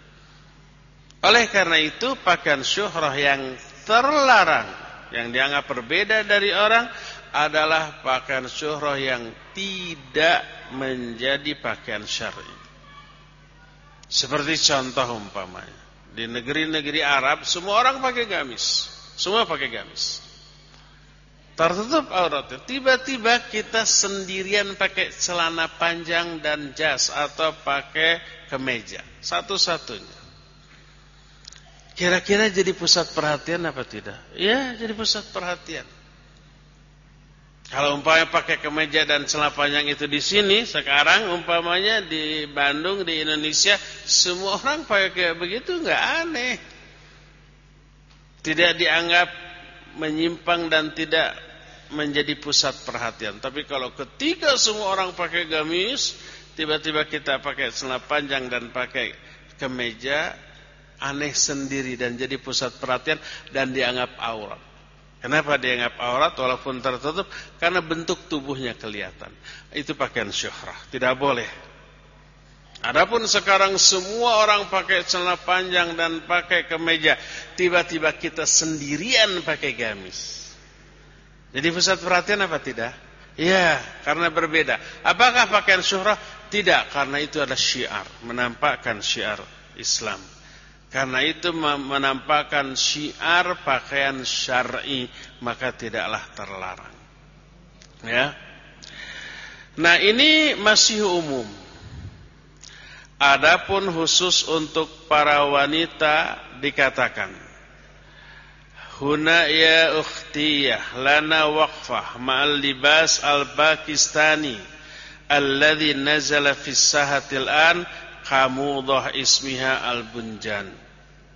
Oleh karena itu pakaian syuhrah yang terlarang, yang dianggap berbeda dari orang, adalah pakaian syuhrah yang tidak menjadi pakaian syar'i. Seperti contoh umpamanya, di negeri-negeri Arab semua orang pakai gamis, semua pakai gamis, tertutup auratnya. Tiba-tiba kita sendirian pakai celana panjang dan jas atau pakai kemeja, satu-satunya. Kira-kira jadi pusat perhatian apa tidak? Ya, jadi pusat perhatian. Kalau umpamanya pakai kemeja dan celana panjang itu di sini, sekarang umpamanya di Bandung, di Indonesia, semua orang pakai kayak begitu, nggak aneh. Tidak dianggap menyimpang dan tidak menjadi pusat perhatian. Tapi kalau ketika semua orang pakai gamis, tiba-tiba kita pakai celana panjang dan pakai kemeja, aneh sendiri dan jadi pusat perhatian dan dianggap aurat. Kenapa dianggap aurat walaupun tertutup? Karena bentuk tubuhnya kelihatan. Itu pakaian syuhrah, tidak boleh. Adapun sekarang semua orang pakai celana panjang dan pakai kemeja, tiba-tiba kita sendirian pakai gamis. Jadi pusat perhatian apa tidak? Ya, karena berbeda. Apakah pakaian syuhrah? Tidak, karena itu adalah syiar, menampakkan syiar Islam. Karena itu menampakkan syiar pakaian syar'i, maka tidaklah terlarang. Ya. Nah, ini masih umum. Adapun khusus untuk para wanita dikatakan, huna ya ukhtiyah lana waqfah ma'al libas al-Pakistani alladhi nazala fis sahatil an qamudah ismiha al-bunjan.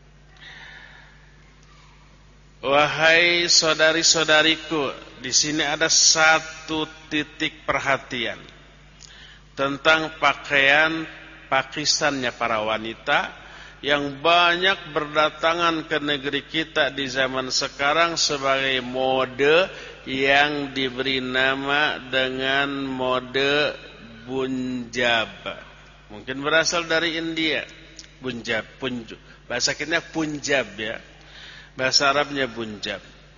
Wahai saudari-saudariku, di sini ada satu titik perhatian tentang pakaian Pakistannya para wanita yang banyak berdatangan ke negeri kita di zaman sekarang sebagai mode yang diberi nama dengan mode Punjab. Mungkin berasal dari India. Punjab, Punjab. Bahasa kita Punjab ya. Bahasa Arabnya Punjab.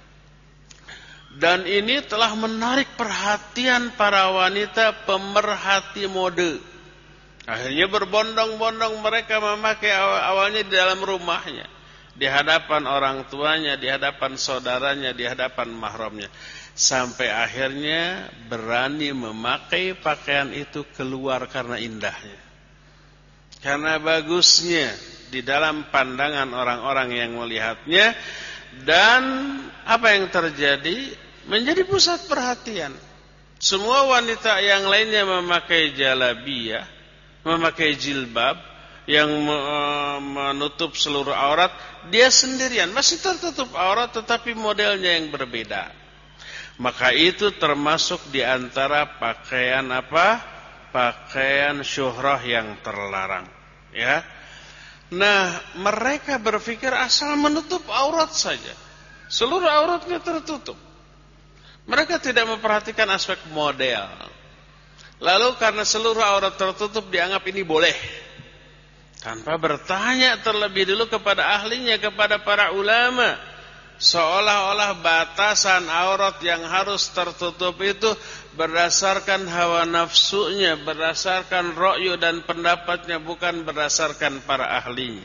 Dan ini telah menarik perhatian para wanita pemerhati mode. Akhirnya berbondong-bondong mereka memakai awalnya di dalam rumahnya, di hadapan orang tuanya, di hadapan saudaranya, di hadapan mahramnya, sampai akhirnya berani memakai pakaian itu keluar karena indahnya, karena bagusnya di dalam pandangan orang-orang yang melihatnya. Dan apa yang terjadi? Menjadi pusat perhatian. Semua wanita yang lainnya memakai jalabiyah, memakai jilbab yang menutup seluruh aurat, dia sendirian masih tertutup aurat tetapi modelnya yang berbeda. Maka itu termasuk di antara pakaian apa? Pakaian syuhrah yang terlarang, ya. Nah, mereka berpikir asal menutup aurat saja, seluruh auratnya tertutup. Mereka tidak memperhatikan aspek model. Lalu karena seluruh aurat tertutup dianggap ini boleh, tanpa bertanya terlebih dulu kepada ahlinya, kepada para ulama. Seolah-olah batasan aurat yang harus tertutup itu berdasarkan hawa nafsunya, berdasarkan ra'yu dan pendapatnya, bukan berdasarkan para ahlinya.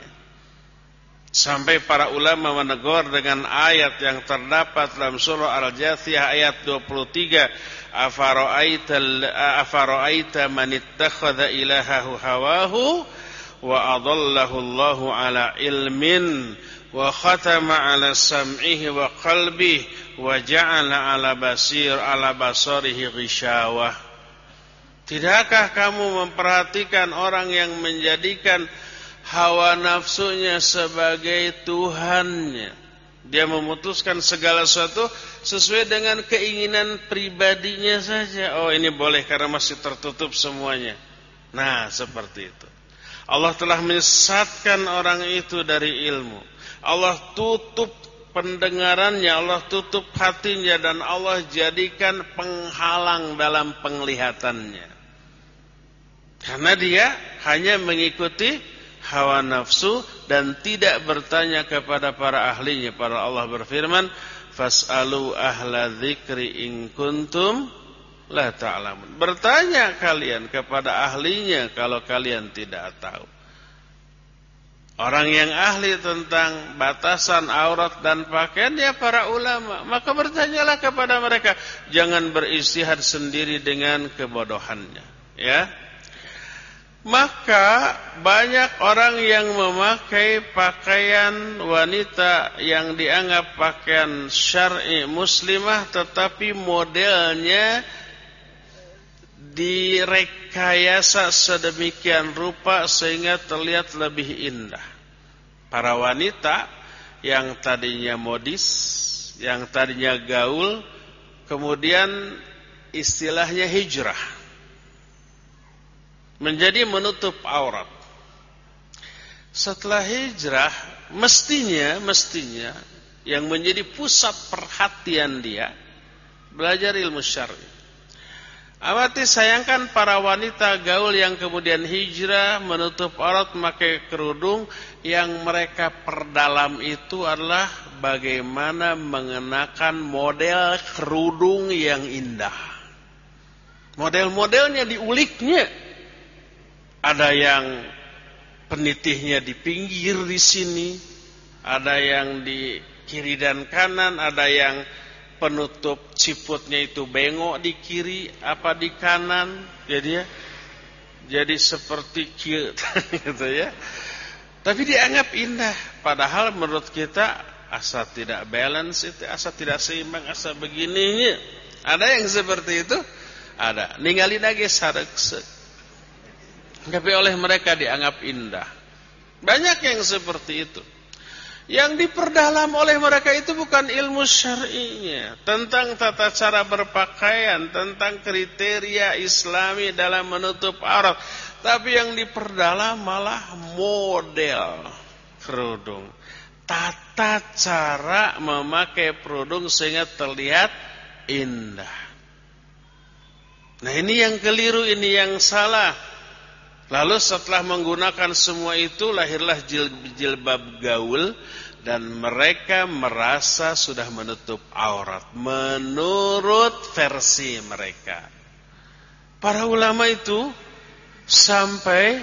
Sampai para ulama menegur dengan ayat yang terdapat dalam surah Al-Jathiyah ayat dua puluh tiga, afara'aita afara'aita man ittakhadha ilahahu hawahu wa adallahu Allahu ala ilmin wa khatama ala sam'ihi wa qalbihi wa ja'ala ala basir ala basarihi ghishawah. Tidakkah kamu memperhatikan orang yang menjadikan hawa nafsunya sebagai Tuhannya? Dia memutuskan segala sesuatu sesuai dengan keinginan pribadinya saja. Oh, ini boleh karena masih tertutup semuanya. Nah, seperti itu. Allah telah menyesatkan orang itu dari ilmu. Allah tutup pendengarannya, Allah tutup hatinya, dan Allah jadikan penghalang dalam penglihatannya. Karena dia hanya mengikuti hawa nafsu dan tidak bertanya kepada para ahlinya. Para Allah berfirman, fas'alu ahla dzikri in kuntum la ta'lamun. Bertanya kalian kepada ahlinya kalau kalian tidak tahu. Orang yang ahli tentang batasan aurat dan pakaian ya para ulama. Maka bertanyalah kepada mereka, jangan beristihad sendiri dengan kebodohannya, ya. Maka banyak orang yang memakai pakaian wanita yang dianggap pakaian syar'i muslimah, tetapi modelnya direkayasa sedemikian rupa sehingga terlihat lebih indah. Para wanita yang tadinya modis, yang tadinya gaul, kemudian istilahnya hijrah, menjadi menutup aurat. Setelah hijrah, mestinya mestinya yang menjadi pusat perhatian dia belajar ilmu syar'i. Amati sayangkan para wanita gaul yang kemudian hijrah menutup aurat memakai kerudung, yang mereka perdalam itu adalah bagaimana mengenakan model kerudung yang indah. Model-modelnya diuliknya. Ada yang penitihnya di pinggir di sini, ada yang di kiri dan kanan, ada yang penutup ciputnya itu bengok di kiri apa di kanan, jadi ya, jadi seperti cute gitu ya. Tapi dianggap indah, padahal menurut kita asa tidak balance itu, asa tidak seimbang, asa begininya. Ada yang seperti itu, ada. Ninggalin lagi sareksek. Tapi oleh mereka dianggap indah. Banyak yang seperti itu. Yang diperdalam oleh mereka itu bukan ilmu syar'inya, tentang tata cara berpakaian, tentang kriteria Islami dalam menutup aurat, tapi yang diperdalam malah model kerudung, tata cara memakai kerudung sehingga terlihat indah. Nah, ini yang keliru, ini yang salah. Lalu setelah menggunakan semua itu, lahirlah jilbab gaul, dan mereka merasa sudah menutup aurat menurut versi mereka. Para ulama itu sampai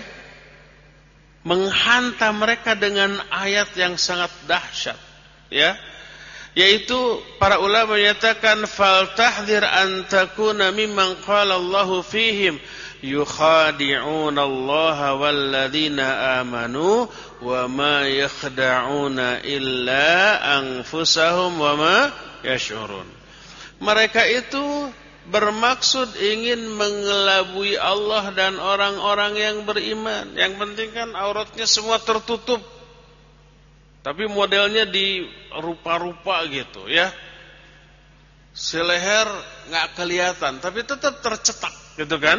menghantam mereka dengan ayat yang sangat dahsyat, ya, yaitu para ulama menyatakan fal tahdhir an takuna mimman qala Allahu fihim yukhadi'una Allah walladzina amanu wa ma yakhda'una illa anfusahum wa ma yash'urun. Mereka itu bermaksud ingin mengelabui Allah dan orang-orang yang beriman. Yang penting kan auratnya semua tertutup, tapi modelnya di rupa-rupa gitu ya. Si leher nggak kelihatan, tapi tetap tercetak gitu kan.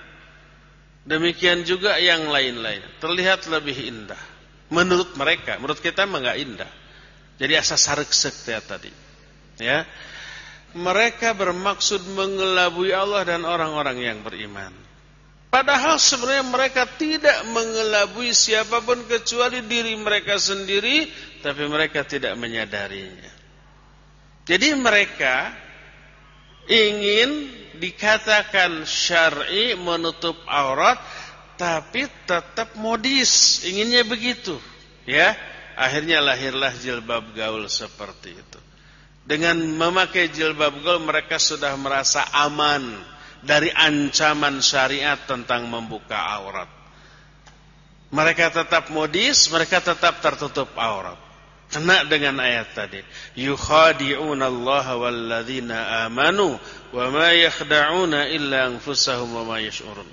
Demikian juga yang lain-lain, terlihat lebih indah menurut mereka. Menurut kita mah enggak indah. Jadi asa sareksek tadi. Ya. Mereka bermaksud mengelabui Allah dan orang-orang yang beriman. Padahal sebenarnya mereka tidak mengelabui siapapun kecuali diri mereka sendiri, tapi mereka tidak menyadarinya. Jadi mereka ingin dikatakan syar'i menutup aurat, tapi tetap modis, inginnya begitu, ya. Akhirnya lahirlah jilbab gaul seperti itu. Dengan memakai jilbab gaul mereka sudah merasa aman dari ancaman syariat tentang membuka aurat. Mereka tetap modis, mereka tetap tertutup aurat. Kena dengan ayat tadi, yukhadi'una Allah walladzina amanu wa ma yakhda'una illa anfusahum wa ma yash'urun.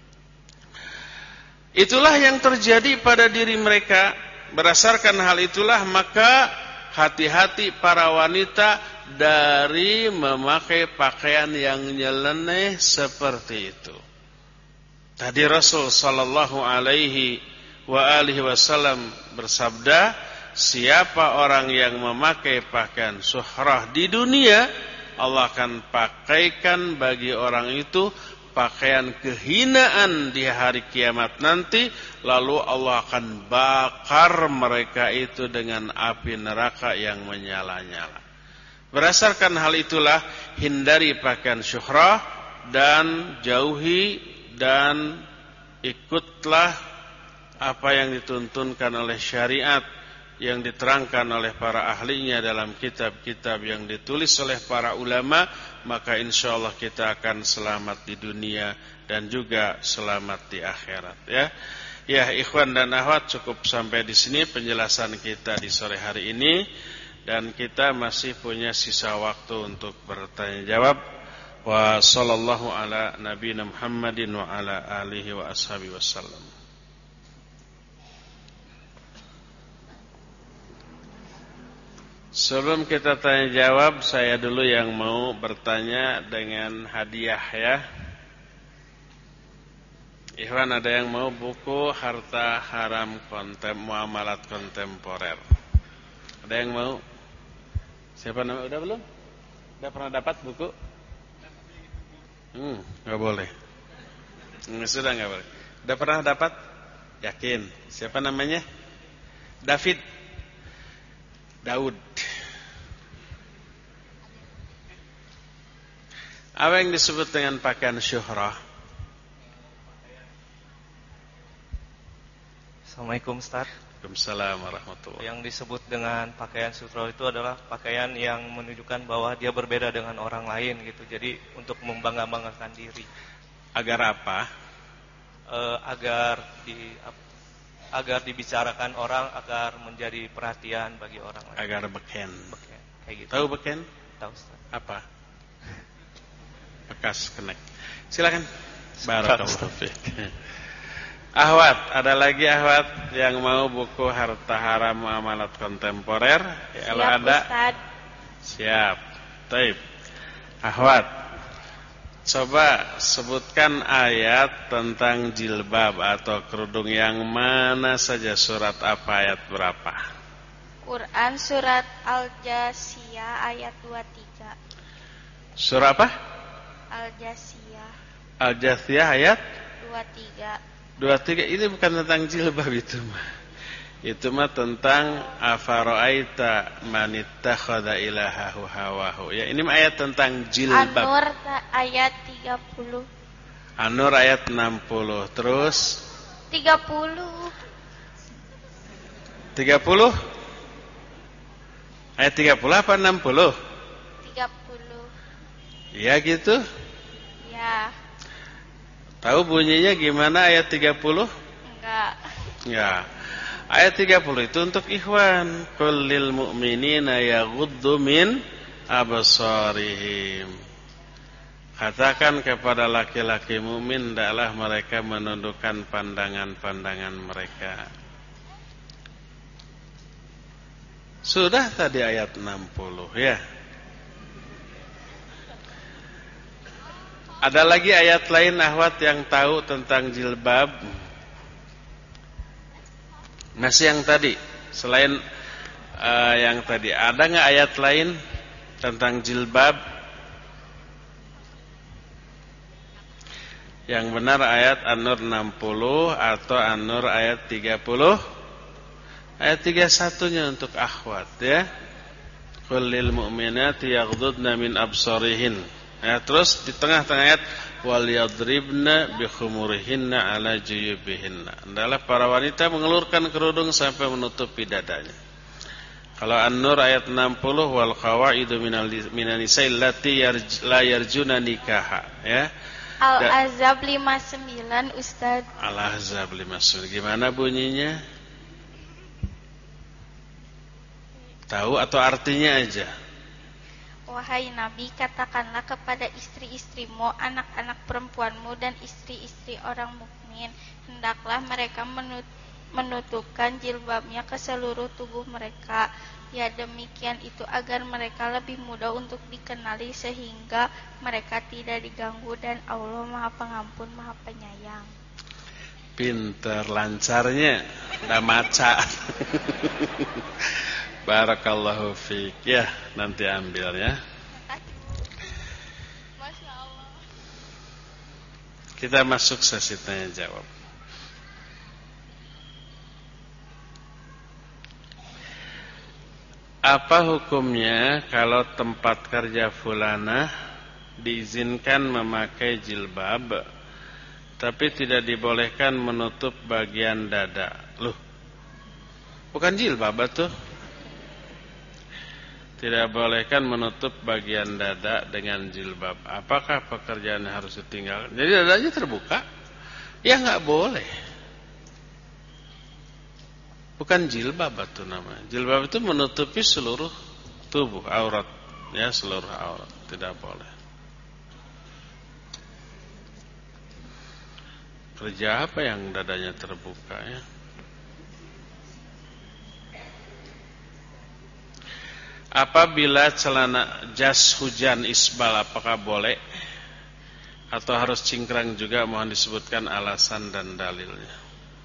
Itulah yang terjadi pada diri mereka. Berdasarkan hal itulah maka hati-hati para wanita dari memakai pakaian yang nyeleneh seperti itu. Tadi Rasul sallallahu alaihi wa alihi wasallam bersabda, siapa orang yang memakai pakaian syuhrah di dunia, Allah akan pakaikan bagi orang itu pakaian kehinaan di hari kiamat nanti, lalu Allah akan bakar mereka itu dengan api neraka yang menyala-nyala. Berdasarkan hal itulah hindari pakaian syuhrah dan jauhi dan ikutlah apa yang dituntunkan oleh syariat yang diterangkan oleh para ahlinya dalam kitab-kitab yang ditulis oleh para ulama, maka insyaallah kita akan selamat di dunia dan juga selamat di akhirat, ya. Ya, ikhwan dan akhwat, cukup sampai di sini penjelasan kita di sore hari ini, dan kita masih punya sisa waktu untuk bertanya jawab. Wa sallallahu ala nabiyina Muhammadin wa ala alihi wa ashabihi wasallam. Sebelum kita tanya jawab, saya dulu yang mau bertanya dengan hadiah, ya. Ikhwan, ada yang mau buku Harta Haram Kontem Muamalat Kontemporer? Ada yang mau? Siapa nama? Udah belum? Udah pernah dapat buku? Hmm, nggak boleh. Hmm, sudah nggak boleh. Udah pernah dapat? Yakin? Siapa namanya? David. Daud. Apa yang disebut dengan pakaian syuhrah? Assalamualaikum Ustaz. Waalaikumsalam warahmatullahi. Yang disebut dengan pakaian syuhrah itu adalah pakaian yang menunjukkan bahwa dia berbeda dengan orang lain gitu. Jadi untuk membangga-banggakan diri. Agar apa? E, agar di agar dibicarakan orang, agar menjadi perhatian bagi orang lain. Agar beken. Beken. Kayak gitu. Tahu beken? Tahu Ustaz. Apa? Bekas kenek. Silakan. Barakallahu fiik. Ahwat, ada lagi ahwat yang mau buku Harta Haram Muamalat Kontemporer? Ya, kalau ada, Ustaz. Siap. Taib. Ahwat, coba sebutkan ayat tentang jilbab atau kerudung yang mana saja, surat apa, ayat berapa? Quran surat Al-Jasiyah ayat dua puluh tiga. Surah apa? Al-Jasiyah Al-Jasiyah ayat dua puluh tiga. dua puluh tiga. Ini bukan tentang jilbab itu mah. Itu mah tentang afara'aita man ittakhadha ilahahu hawahu. Ya, ini mah ayat tentang jilbab. An-Nur ayat tiga puluh. An-Nur ayat enam puluh. Terus tiga puluh. tiga puluh? Ayat tiga puluh apa enam puluh? tiga puluh. Iya gitu? Ya. Tahu bunyinya gimana ayat tiga puluh? Enggak. Ya. Ayat tiga puluh itu untuk ikhwan. Qul lil mu'minina yaghuddu min absarihim. Katakan kepada laki-laki mukmin, hendaklah mereka menundukkan pandangan-pandangan mereka. Sudah tadi ayat enam puluh, ya. Ada lagi ayat lain ahwat yang tahu tentang jilbab? Masih yang tadi, selain uh, yang tadi, ada nggak ayat lain tentang jilbab? Yang benar ayat An-Nur enam puluh atau An-Nur ayat tiga puluh? Ayat tiga puluh satu-nya untuk akhwat, ya. Qul lil mu'minati yaghdudna min absarihin. Ya, terus di tengah-tengah ayat wal yadribna bi khumurihinna ala juyubihinna. Adalah para wanita mengelurkan kerudung sampai menutupi dadanya. Kalau An-Nur ayat enam puluh wal qawaidu minal minan nisa'i allati la yarjuna nikaha, ya. Al-Ahzab lima puluh sembilan, Ustaz. Al-Ahzab lima puluh sembilan. Gimana bunyinya? Tahu atau artinya aja? Wahai Nabi, katakanlah kepada istri-istrimu, anak-anak perempuanmu dan istri-istri orang mukmin, hendaklah mereka menutupkan jilbabnya ke seluruh tubuh mereka. Ya, demikian itu agar mereka lebih mudah untuk dikenali sehingga mereka tidak diganggu, dan Allah Maha Pengampun, Maha Penyayang. Pinter lancarnya, udah maca. Barakallahu fiik. Ya, nanti ambil ya. Masya Allah. Kita masuk sesi tanya jawab. Apa hukumnya kalau tempat kerja fulanah diizinkan memakai jilbab, tapi tidak dibolehkan menutup bagian dada. Loh, bukan jilbab tuh. Tidak bolehkan menutup bagian dada dengan jilbab. Apakah pekerjaannya harus ditinggalkan? Jadi dadanya terbuka? Ya nggak boleh. Bukan jilbab itu namanya. Jilbab itu menutupi seluruh tubuh, aurat, ya, seluruh aurat. Tidak boleh. Kerja apa yang dadanya terbuka, ya? Apabila celana jas hujan isbal, apakah boleh atau harus cingkrang juga? Mohon disebutkan alasan dan dalilnya.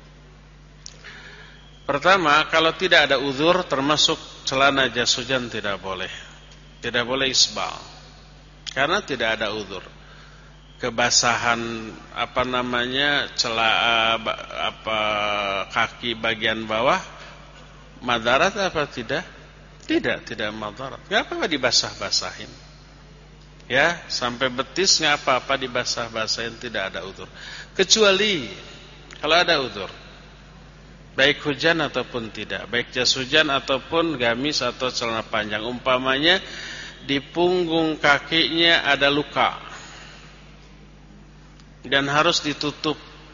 Pertama, kalau tidak ada uzur, termasuk celana jas hujan tidak boleh. Tidak boleh isbal, karena tidak ada uzur. Kebasahan apa namanya celah apa kaki bagian bawah madarat apa tidak? Tidak, tidak madarat. Enggak apa-apa dibasah-basahin. Ya, sampai betis enggak apa-apa dibasah-basahin, tidak ada uzur. Kecuali kalau ada uzur. Baik hujan ataupun tidak, baik jas hujan ataupun gamis atau celana panjang. Umpamanya di punggung kakinya ada luka dan harus ditutup.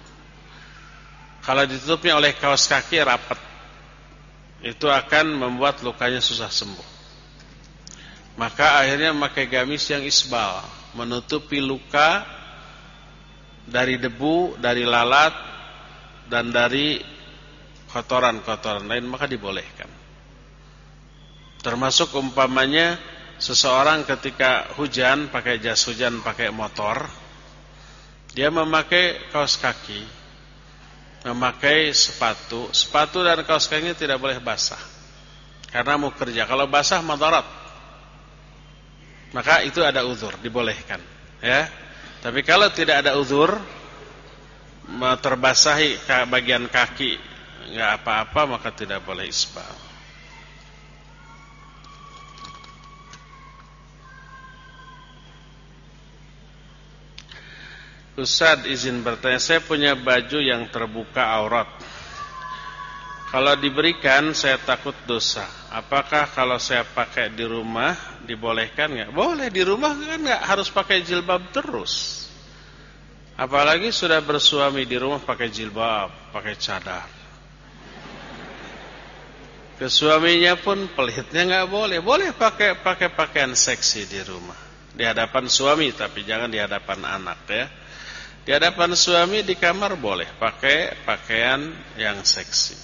Kalau ditutupnya oleh kaos kaki rapat, itu akan membuat lukanya susah sembuh. Maka akhirnya memakai gamis yang isbal, menutupi luka dari debu, dari lalat, dan dari kotoran-kotoran lain, maka dibolehkan. Termasuk umpamanya seseorang ketika hujan, pakai jas hujan, pakai motor, dia memakai kaos kaki, memakai sepatu, sepatu dan kaos kakinya tidak boleh basah, karena mau kerja. Kalau basah madarat, maka itu ada uzur, dibolehkan, ya. Tapi kalau tidak ada uzur, terbasahi bagian kaki, nggak apa-apa, maka tidak boleh isbal. Ustaz, izin bertanya, saya punya baju yang terbuka aurat. Kalau diberikan saya takut dosa. Apakah kalau saya pakai di rumah dibolehkan nggak? Boleh, di rumah kan nggak harus pakai jilbab terus. Apalagi sudah bersuami, di rumah pakai jilbab, pakai cadar. Ke suaminya pun pelitnya nggak boleh. Boleh pakai pakai pakaian seksi di rumah, di hadapan suami, tapi jangan di hadapan anak, ya. Di hadapan suami di kamar boleh pakai pakaian yang seksi.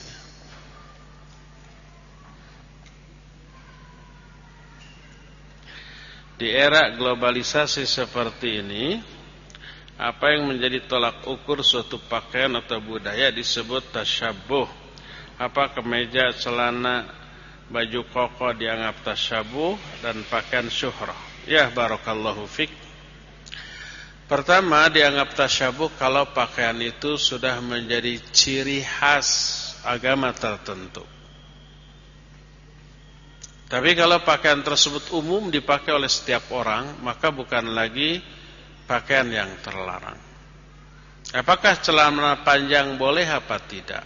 Di era globalisasi seperti ini, apa yang menjadi tolak ukur suatu pakaian atau budaya disebut tasyabuh. Apa kemeja, celana, baju koko dianggap tasyabuh dan pakaian syuhrah? Ya, barakallahu fik. Pertama, dianggap tasyabuh kalau pakaian itu sudah menjadi ciri khas agama tertentu. Tapi kalau pakaian tersebut umum dipakai oleh setiap orang, maka bukan lagi pakaian yang terlarang. Apakah celana panjang boleh apa tidak?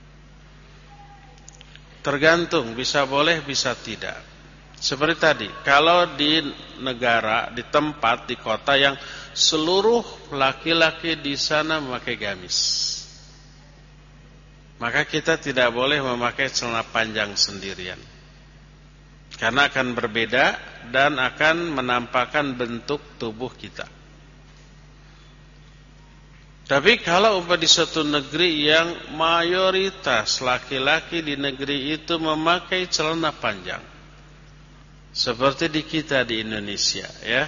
Tergantung, bisa boleh, bisa tidak. Seperti tadi, kalau di negara, di tempat, di kota yang seluruh laki-laki di sana memakai gamis, maka kita tidak boleh memakai celana panjang sendirian, karena akan berbeda dan akan menampakkan bentuk tubuh kita. Tapi kalau umpama di suatu negeri yang mayoritas laki-laki di negeri itu memakai celana panjang, seperti di kita di Indonesia, ya,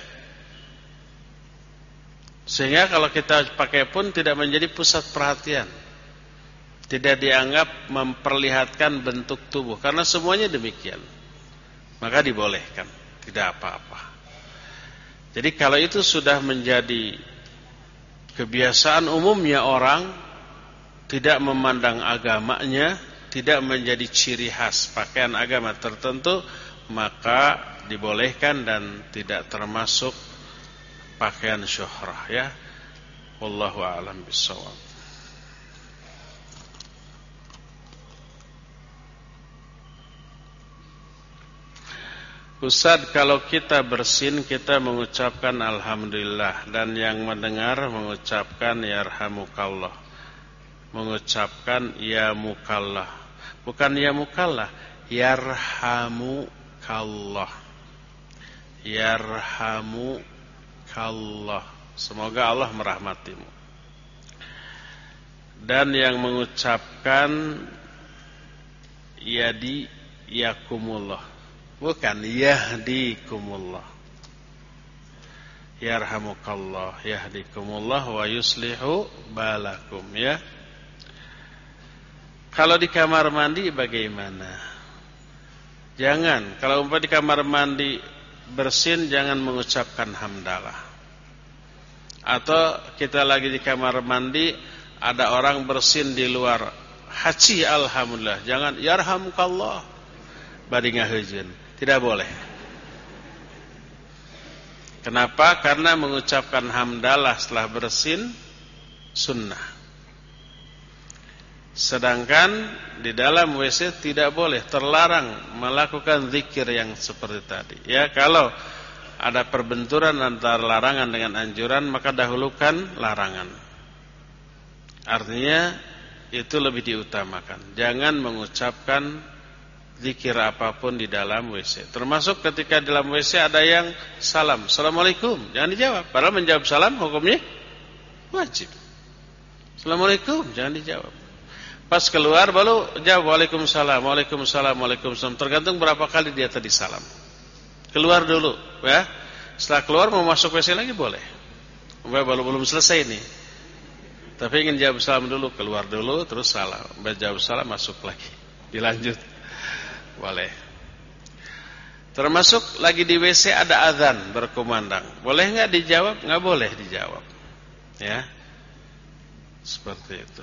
sehingga kalau kita pakai pun tidak menjadi pusat perhatian, tidak dianggap memperlihatkan bentuk tubuh, karena semuanya demikian, maka dibolehkan, tidak apa-apa. Jadi kalau itu sudah menjadi kebiasaan umumnya orang, tidak memandang agamanya, tidak menjadi ciri khas pakaian agama tertentu, maka dibolehkan dan tidak termasuk pakaian syuhrah, ya. Wallahu a'lam bishawab. Ustaz, kalau kita bersin kita mengucapkan alhamdulillah dan yang mendengar mengucapkan yarhamukallah. Mengucapkan ya mukallah. Bukan ya mukallah, yarhamukallah. Yarhamukallah. Semoga Allah merahmatimu. Dan yang mengucapkan yadi yakumullah. Bukan yahdikumullah. Yarhamukallah, yahdikumullah wa yuslihu balakum, ya. Kalau di kamar mandi bagaimana? Jangan, kalau umpama di kamar mandi bersin jangan mengucapkan hamdalah. Atau kita lagi di kamar mandi ada orang bersin di luar, haji alhamdulillah, jangan yarhamukallah bari ngahejeun. Tidak boleh. Kenapa? Karena mengucapkan hamdalah setelah bersin sunnah. Sedangkan di dalam W C tidak boleh, terlarang melakukan zikir yang seperti tadi. Ya, kalau ada perbenturan antara larangan dengan anjuran, maka dahulukan larangan. Artinya itu lebih diutamakan. Jangan mengucapkan zikir apapun di dalam W C. Termasuk ketika di dalam W C ada yang salam, assalamualaikum, jangan dijawab. Padahal menjawab salam hukumnya wajib. Assalamualaikum, jangan dijawab. Pas keluar baru jawab waalaikumsalam, waalaikumsalam, waalaikumsalam. Tergantung berapa kali dia tadi salam. Keluar dulu, ya. Setelah keluar mau masuk W C lagi boleh. Baru belum selesai nih. Tapi ingin jawab salam dulu, keluar dulu terus salam. Jawab salam masuk lagi. Dilanjut. Boleh. Termasuk lagi di W C ada azan berkumandang. Boleh enggak dijawab? Enggak boleh dijawab. Ya. Seperti itu.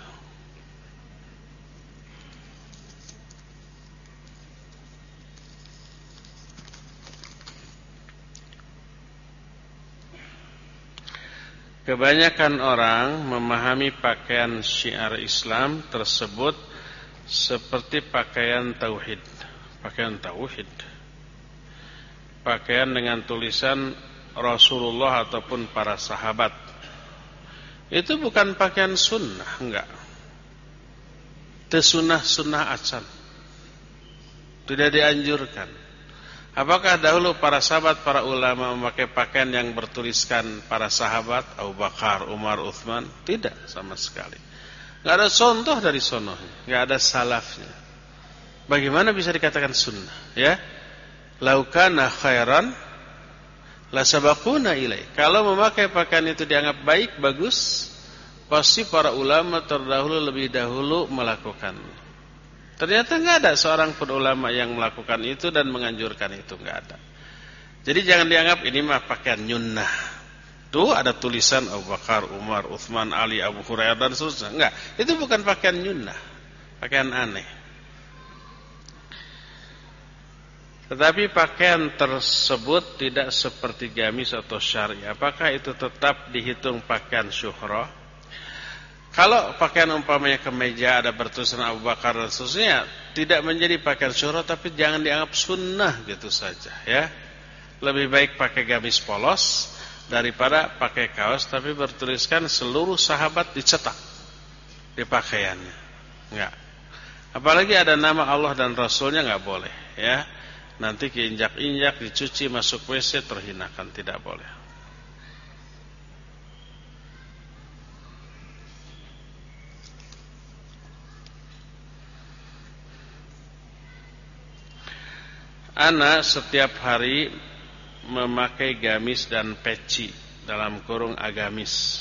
Kebanyakan orang memahami pakaian syiar Islam tersebut seperti pakaian tauhid. Pakaian tauhid. Pakaian dengan tulisan Rasulullah ataupun para sahabat. Itu bukan pakaian sunnah, enggak. Itu sunnah-sunnah acan. Tidak dianjurkan. Apakah dahulu para sahabat, para ulama memakai pakaian yang bertuliskan para sahabat, Abu Bakar, Umar, Uthman? Tidak sama sekali. Enggak ada contoh dari sonohnya, enggak ada salafnya. Bagaimana bisa dikatakan sunnah? Ya, laukana khairan la sabaquna ilai. Kalau memakai pakaian itu dianggap baik, bagus, pasti para ulama terdahulu lebih dahulu melakukan. Ternyata enggak ada seorang pun ulama yang melakukan itu dan menganjurkan itu, enggak ada. Jadi jangan dianggap ini mah pakaian nyunnah. Tuh ada tulisan Abu Bakar, Umar, Uthman, Ali, Abu Hurairah dan seterusnya. Enggak, itu bukan pakaian nyunnah, pakaian aneh. Tetapi pakaian tersebut tidak seperti gamis atau syari. Apakah itu tetap dihitung pakaian syuhrah? Kalau pakaian umpamanya kemeja ada bertulisan Abu Bakar dan seterusnya, tidak menjadi pakaian syuhrah, tapi jangan dianggap sunnah gitu saja, ya. Lebih baik pakai gamis polos daripada pakai kaos tapi bertuliskan seluruh sahabat dicetak di pakaiannya. Enggak. Apalagi ada nama Allah dan Rasulnya, enggak boleh, ya. Nanti keinjak-injak, dicuci, masuk W C, terhinakan, tidak boleh. Ana setiap hari memakai gamis dan peci, dalam kurung agamis.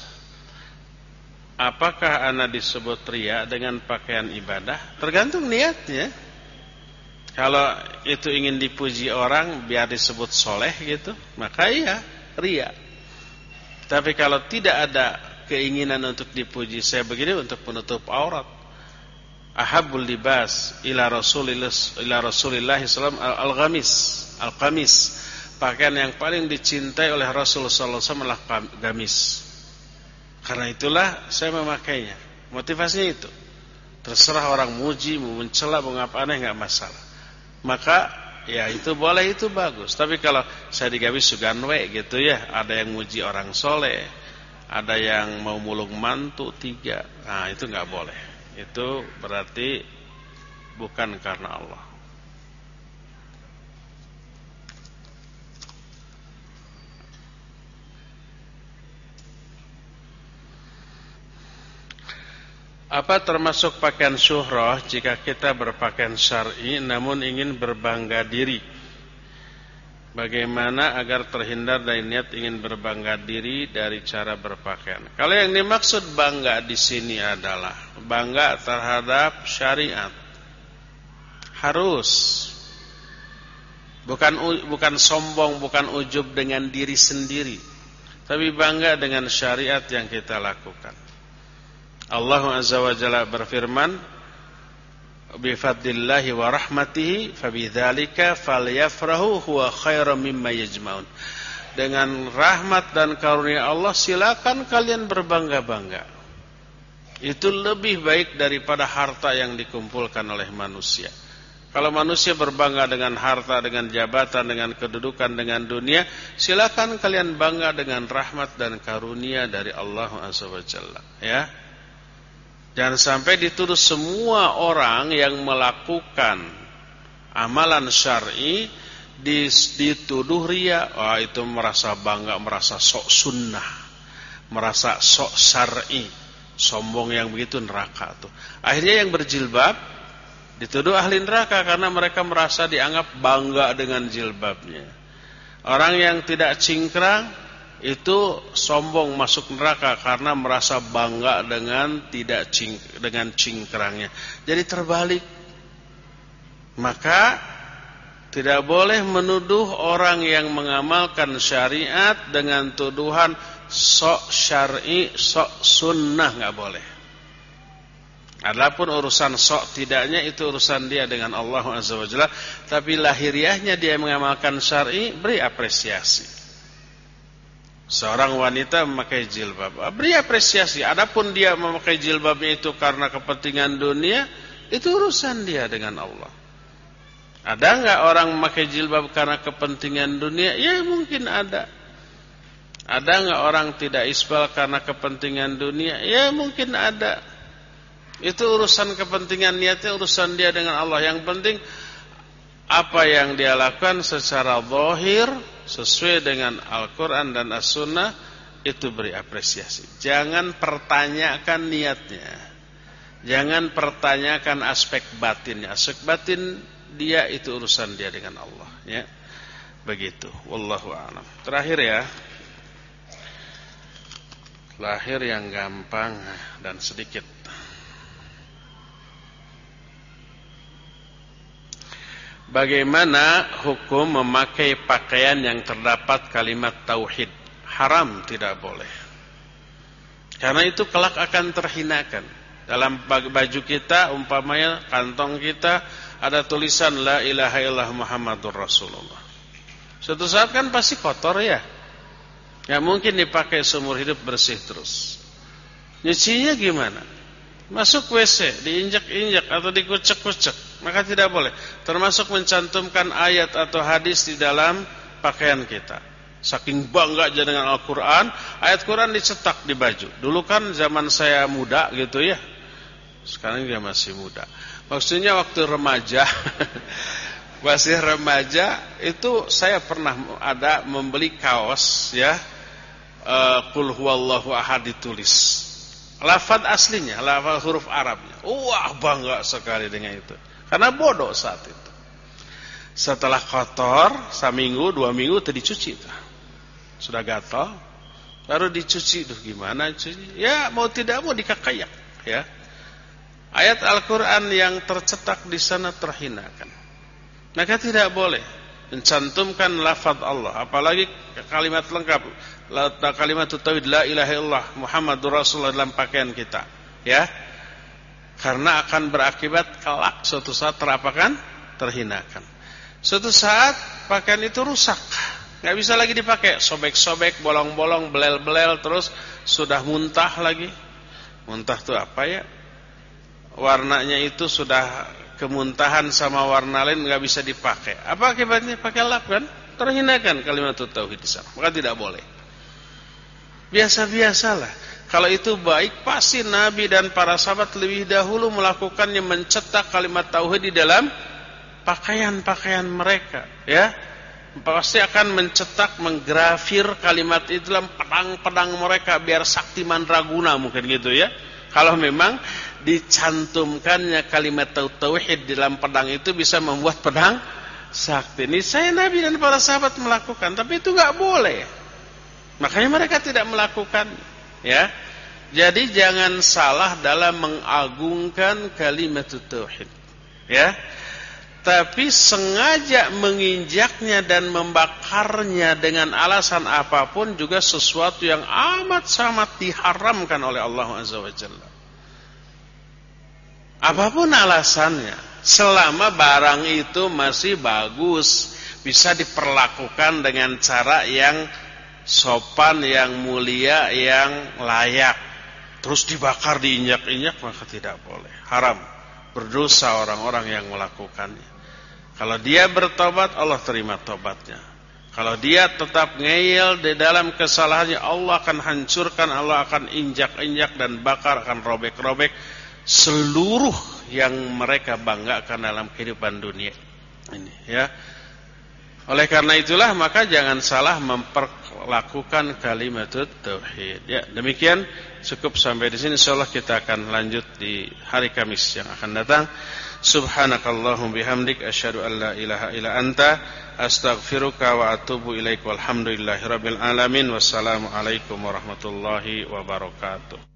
Apakah ana disebut riya dengan pakaian ibadah? Tergantung niatnya. Kalau itu ingin dipuji orang biar disebut soleh gitu, maka iya, riya. Tapi kalau tidak ada keinginan untuk dipuji, saya begini untuk menutup aurat. Ahabul libas ila Rasulillah ila Rasulillah sallallahu alaihi wasallam al-ghamis, al-qamis. Pakaian yang paling dicintai oleh Rasulullah sallallahu alaihi wasallam adalah gamis. Karena itulah saya memakainya. Motivasinya itu. Terserah orang muji, mau mencela, mau ngapa aneh enggak masalah. Maka ya itu boleh, itu bagus. Tapi kalau saya digawe suganwe gitu ya, ada yang muji orang soleh, ada yang mau mulung mantu tiga, nah itu enggak boleh. Itu berarti bukan karena Allah. Apa termasuk pakaian syuhrah jika kita berpakaian syar'i namun ingin berbangga diri? Bagaimana agar terhindar dari niat ingin berbangga diri dari cara berpakaian? Kalau yang dimaksud bangga di sini adalah bangga terhadap syariat. Harus. Bukan bukan sombong, bukan ujub dengan diri sendiri, tapi bangga dengan syariat yang kita lakukan. Allah Azza wa Jalla berfirman, "Bi fadlillahi wa rahmatihi fabidzalika falyafrahu huwa khairum mimma yajmaun." Dengan rahmat dan karunia Allah silakan kalian berbangga-bangga. Itu lebih baik daripada harta yang dikumpulkan oleh manusia. Kalau manusia berbangga dengan harta, dengan jabatan, dengan kedudukan, dengan dunia, silakan kalian bangga dengan rahmat dan karunia dari Allah Azza wa Jalla, ya. Jangan sampai dituduh semua orang yang melakukan amalan syar'i dituduh ria. Oh, itu merasa bangga, merasa sok sunnah, merasa sok syar'i. Sombong yang begitu neraka tuh. Akhirnya yang berjilbab dituduh ahli neraka karena mereka merasa dianggap bangga dengan jilbabnya. Orang yang tidak cingkrang itu sombong masuk neraka karena merasa bangga dengan tidak cing, dengan cingkrangnya. Jadi terbalik. Maka tidak boleh menuduh orang yang mengamalkan syariat dengan tuduhan sok syar'i, sok sunnah, enggak boleh. Adapun urusan sok tidaknya itu urusan dia dengan Allah Azza wa Jalla, tapi lahiriahnya dia mengamalkan syar'i, beri apresiasi. Seorang wanita memakai jilbab, beri apresiasi. Adapun dia memakai jilbabnya itu karena kepentingan dunia, itu urusan dia dengan Allah. Ada enggak orang memakai jilbab karena kepentingan dunia? Ya mungkin ada. Ada enggak orang tidak isbal karena kepentingan dunia? Ya mungkin ada. Itu urusan kepentingan niatnya, urusan dia dengan Allah. Yang penting apa yang dia lakukan secara zahir sesuai dengan Al-Quran dan As-Sunnah, itu beri apresiasi. Jangan pertanyakan niatnya, jangan pertanyakan aspek batinnya. Aspek batin dia itu urusan dia dengan Allah, ya. Begitu. Wallahu a'lam. Terakhir ya, lahir yang gampang dan sedikit. Bagaimana hukum memakai pakaian yang terdapat kalimat tauhid? Haram, tidak boleh. Karena itu kelak akan terhinakan. Dalam baju kita, umpamanya kantong kita ada tulisan la ilaha illallah Muhammadur Rasulullah. Suatu saat kan pasti kotor ya. Ya mungkin dipakai seumur hidup bersih terus. Nyucinya gimana? Masuk W C, diinjak-injak atau dikucek-kucek, maka tidak boleh. Termasuk mencantumkan ayat atau hadis di dalam pakaian kita. Saking bangga aja dengan Al-Quran, ayat Quran dicetak di baju. Dulu kan zaman saya muda gitu ya. Sekarang dia masih muda. Maksudnya waktu remaja, masih remaja itu saya pernah ada membeli kaos ya, Qul huwallahu ahad ditulis. Lafaz aslinya, lafaz huruf Arabnya. Wah, bangga sekali dengan itu. Karena bodoh saat itu. Setelah kotor, seminggu, dua minggu itu dicuci. Sudah gatal, baru dicuci. Duh, gimana cuci? Ya, mau tidak mau dikakayak. Ya. Ayat Al-Quran yang tercetak di sana terhinakan. Maka tidak boleh mencantumkan lafaz Allah. Apalagi kalimat lengkap. Kalimat tauhid la ilaha illallah Muhammadur Rasulullah dalam pakaian kita, ya. Karena akan berakibat kelak suatu saat terapakan, terhinakan. Suatu saat pakaian itu rusak. nggak bisa lagi dipakai. Sobek-sobek, bolong-bolong, belel-belel, terus sudah muntah lagi. Muntah tuh apa ya? Warnanya itu sudah kemuntahan sama warna lain, nggak bisa dipakai. Apa akibatnya? Pakai lap kan? Terhinakan kalimat tauhid di sana. Maka tidak boleh. Biasa-biasalah. Kalau itu baik, pasti Nabi dan para sahabat lebih dahulu melakukannya, mencetak kalimat tauhid di dalam pakaian-pakaian mereka, ya. Pasti akan mencetak, menggrafir kalimat itu dalam pedang-pedang mereka biar sakti mandraguna mungkin gitu ya. Kalau memang dicantumkannya kalimat tauhid di dalam pedang itu bisa membuat pedang sakti. Ini saya Nabi dan para sahabat melakukan, tapi itu enggak boleh. Makanya mereka tidak melakukan, ya. Jadi jangan salah dalam mengagungkan kalimat tauhid, ya. Tapi sengaja menginjaknya dan membakarnya dengan alasan apapun juga sesuatu yang amat sangat diharamkan oleh Allah Azza wa Jalla. Apapun alasannya, selama barang itu masih bagus, bisa diperlakukan dengan cara yang sopan, yang mulia, yang layak. Terus dibakar, diinjak-injak, maka tidak boleh. Haram. Berdosa orang-orang yang melakukannya. Kalau dia bertobat, Allah terima tobatnya. Kalau dia tetap ngeyel di dalam kesalahannya, Allah akan hancurkan, Allah akan injak-injak dan bakar, akan robek-robek seluruh yang mereka banggakan dalam kehidupan dunia ini, ya. Oleh karena itulah maka jangan salah memperlakukan kalimat tauhid. Ya, demikian cukup sampai di sini. Insyaallah kita akan lanjut di hari Kamis yang akan datang. Subhanakallahumma bihamdik asyhadu an la ilaha illa anta astaghfiruka wa atubu ilaik. Walhamdulillahirabbil alamin. Wassalamu alaikum warahmatullahi wabarakatuh.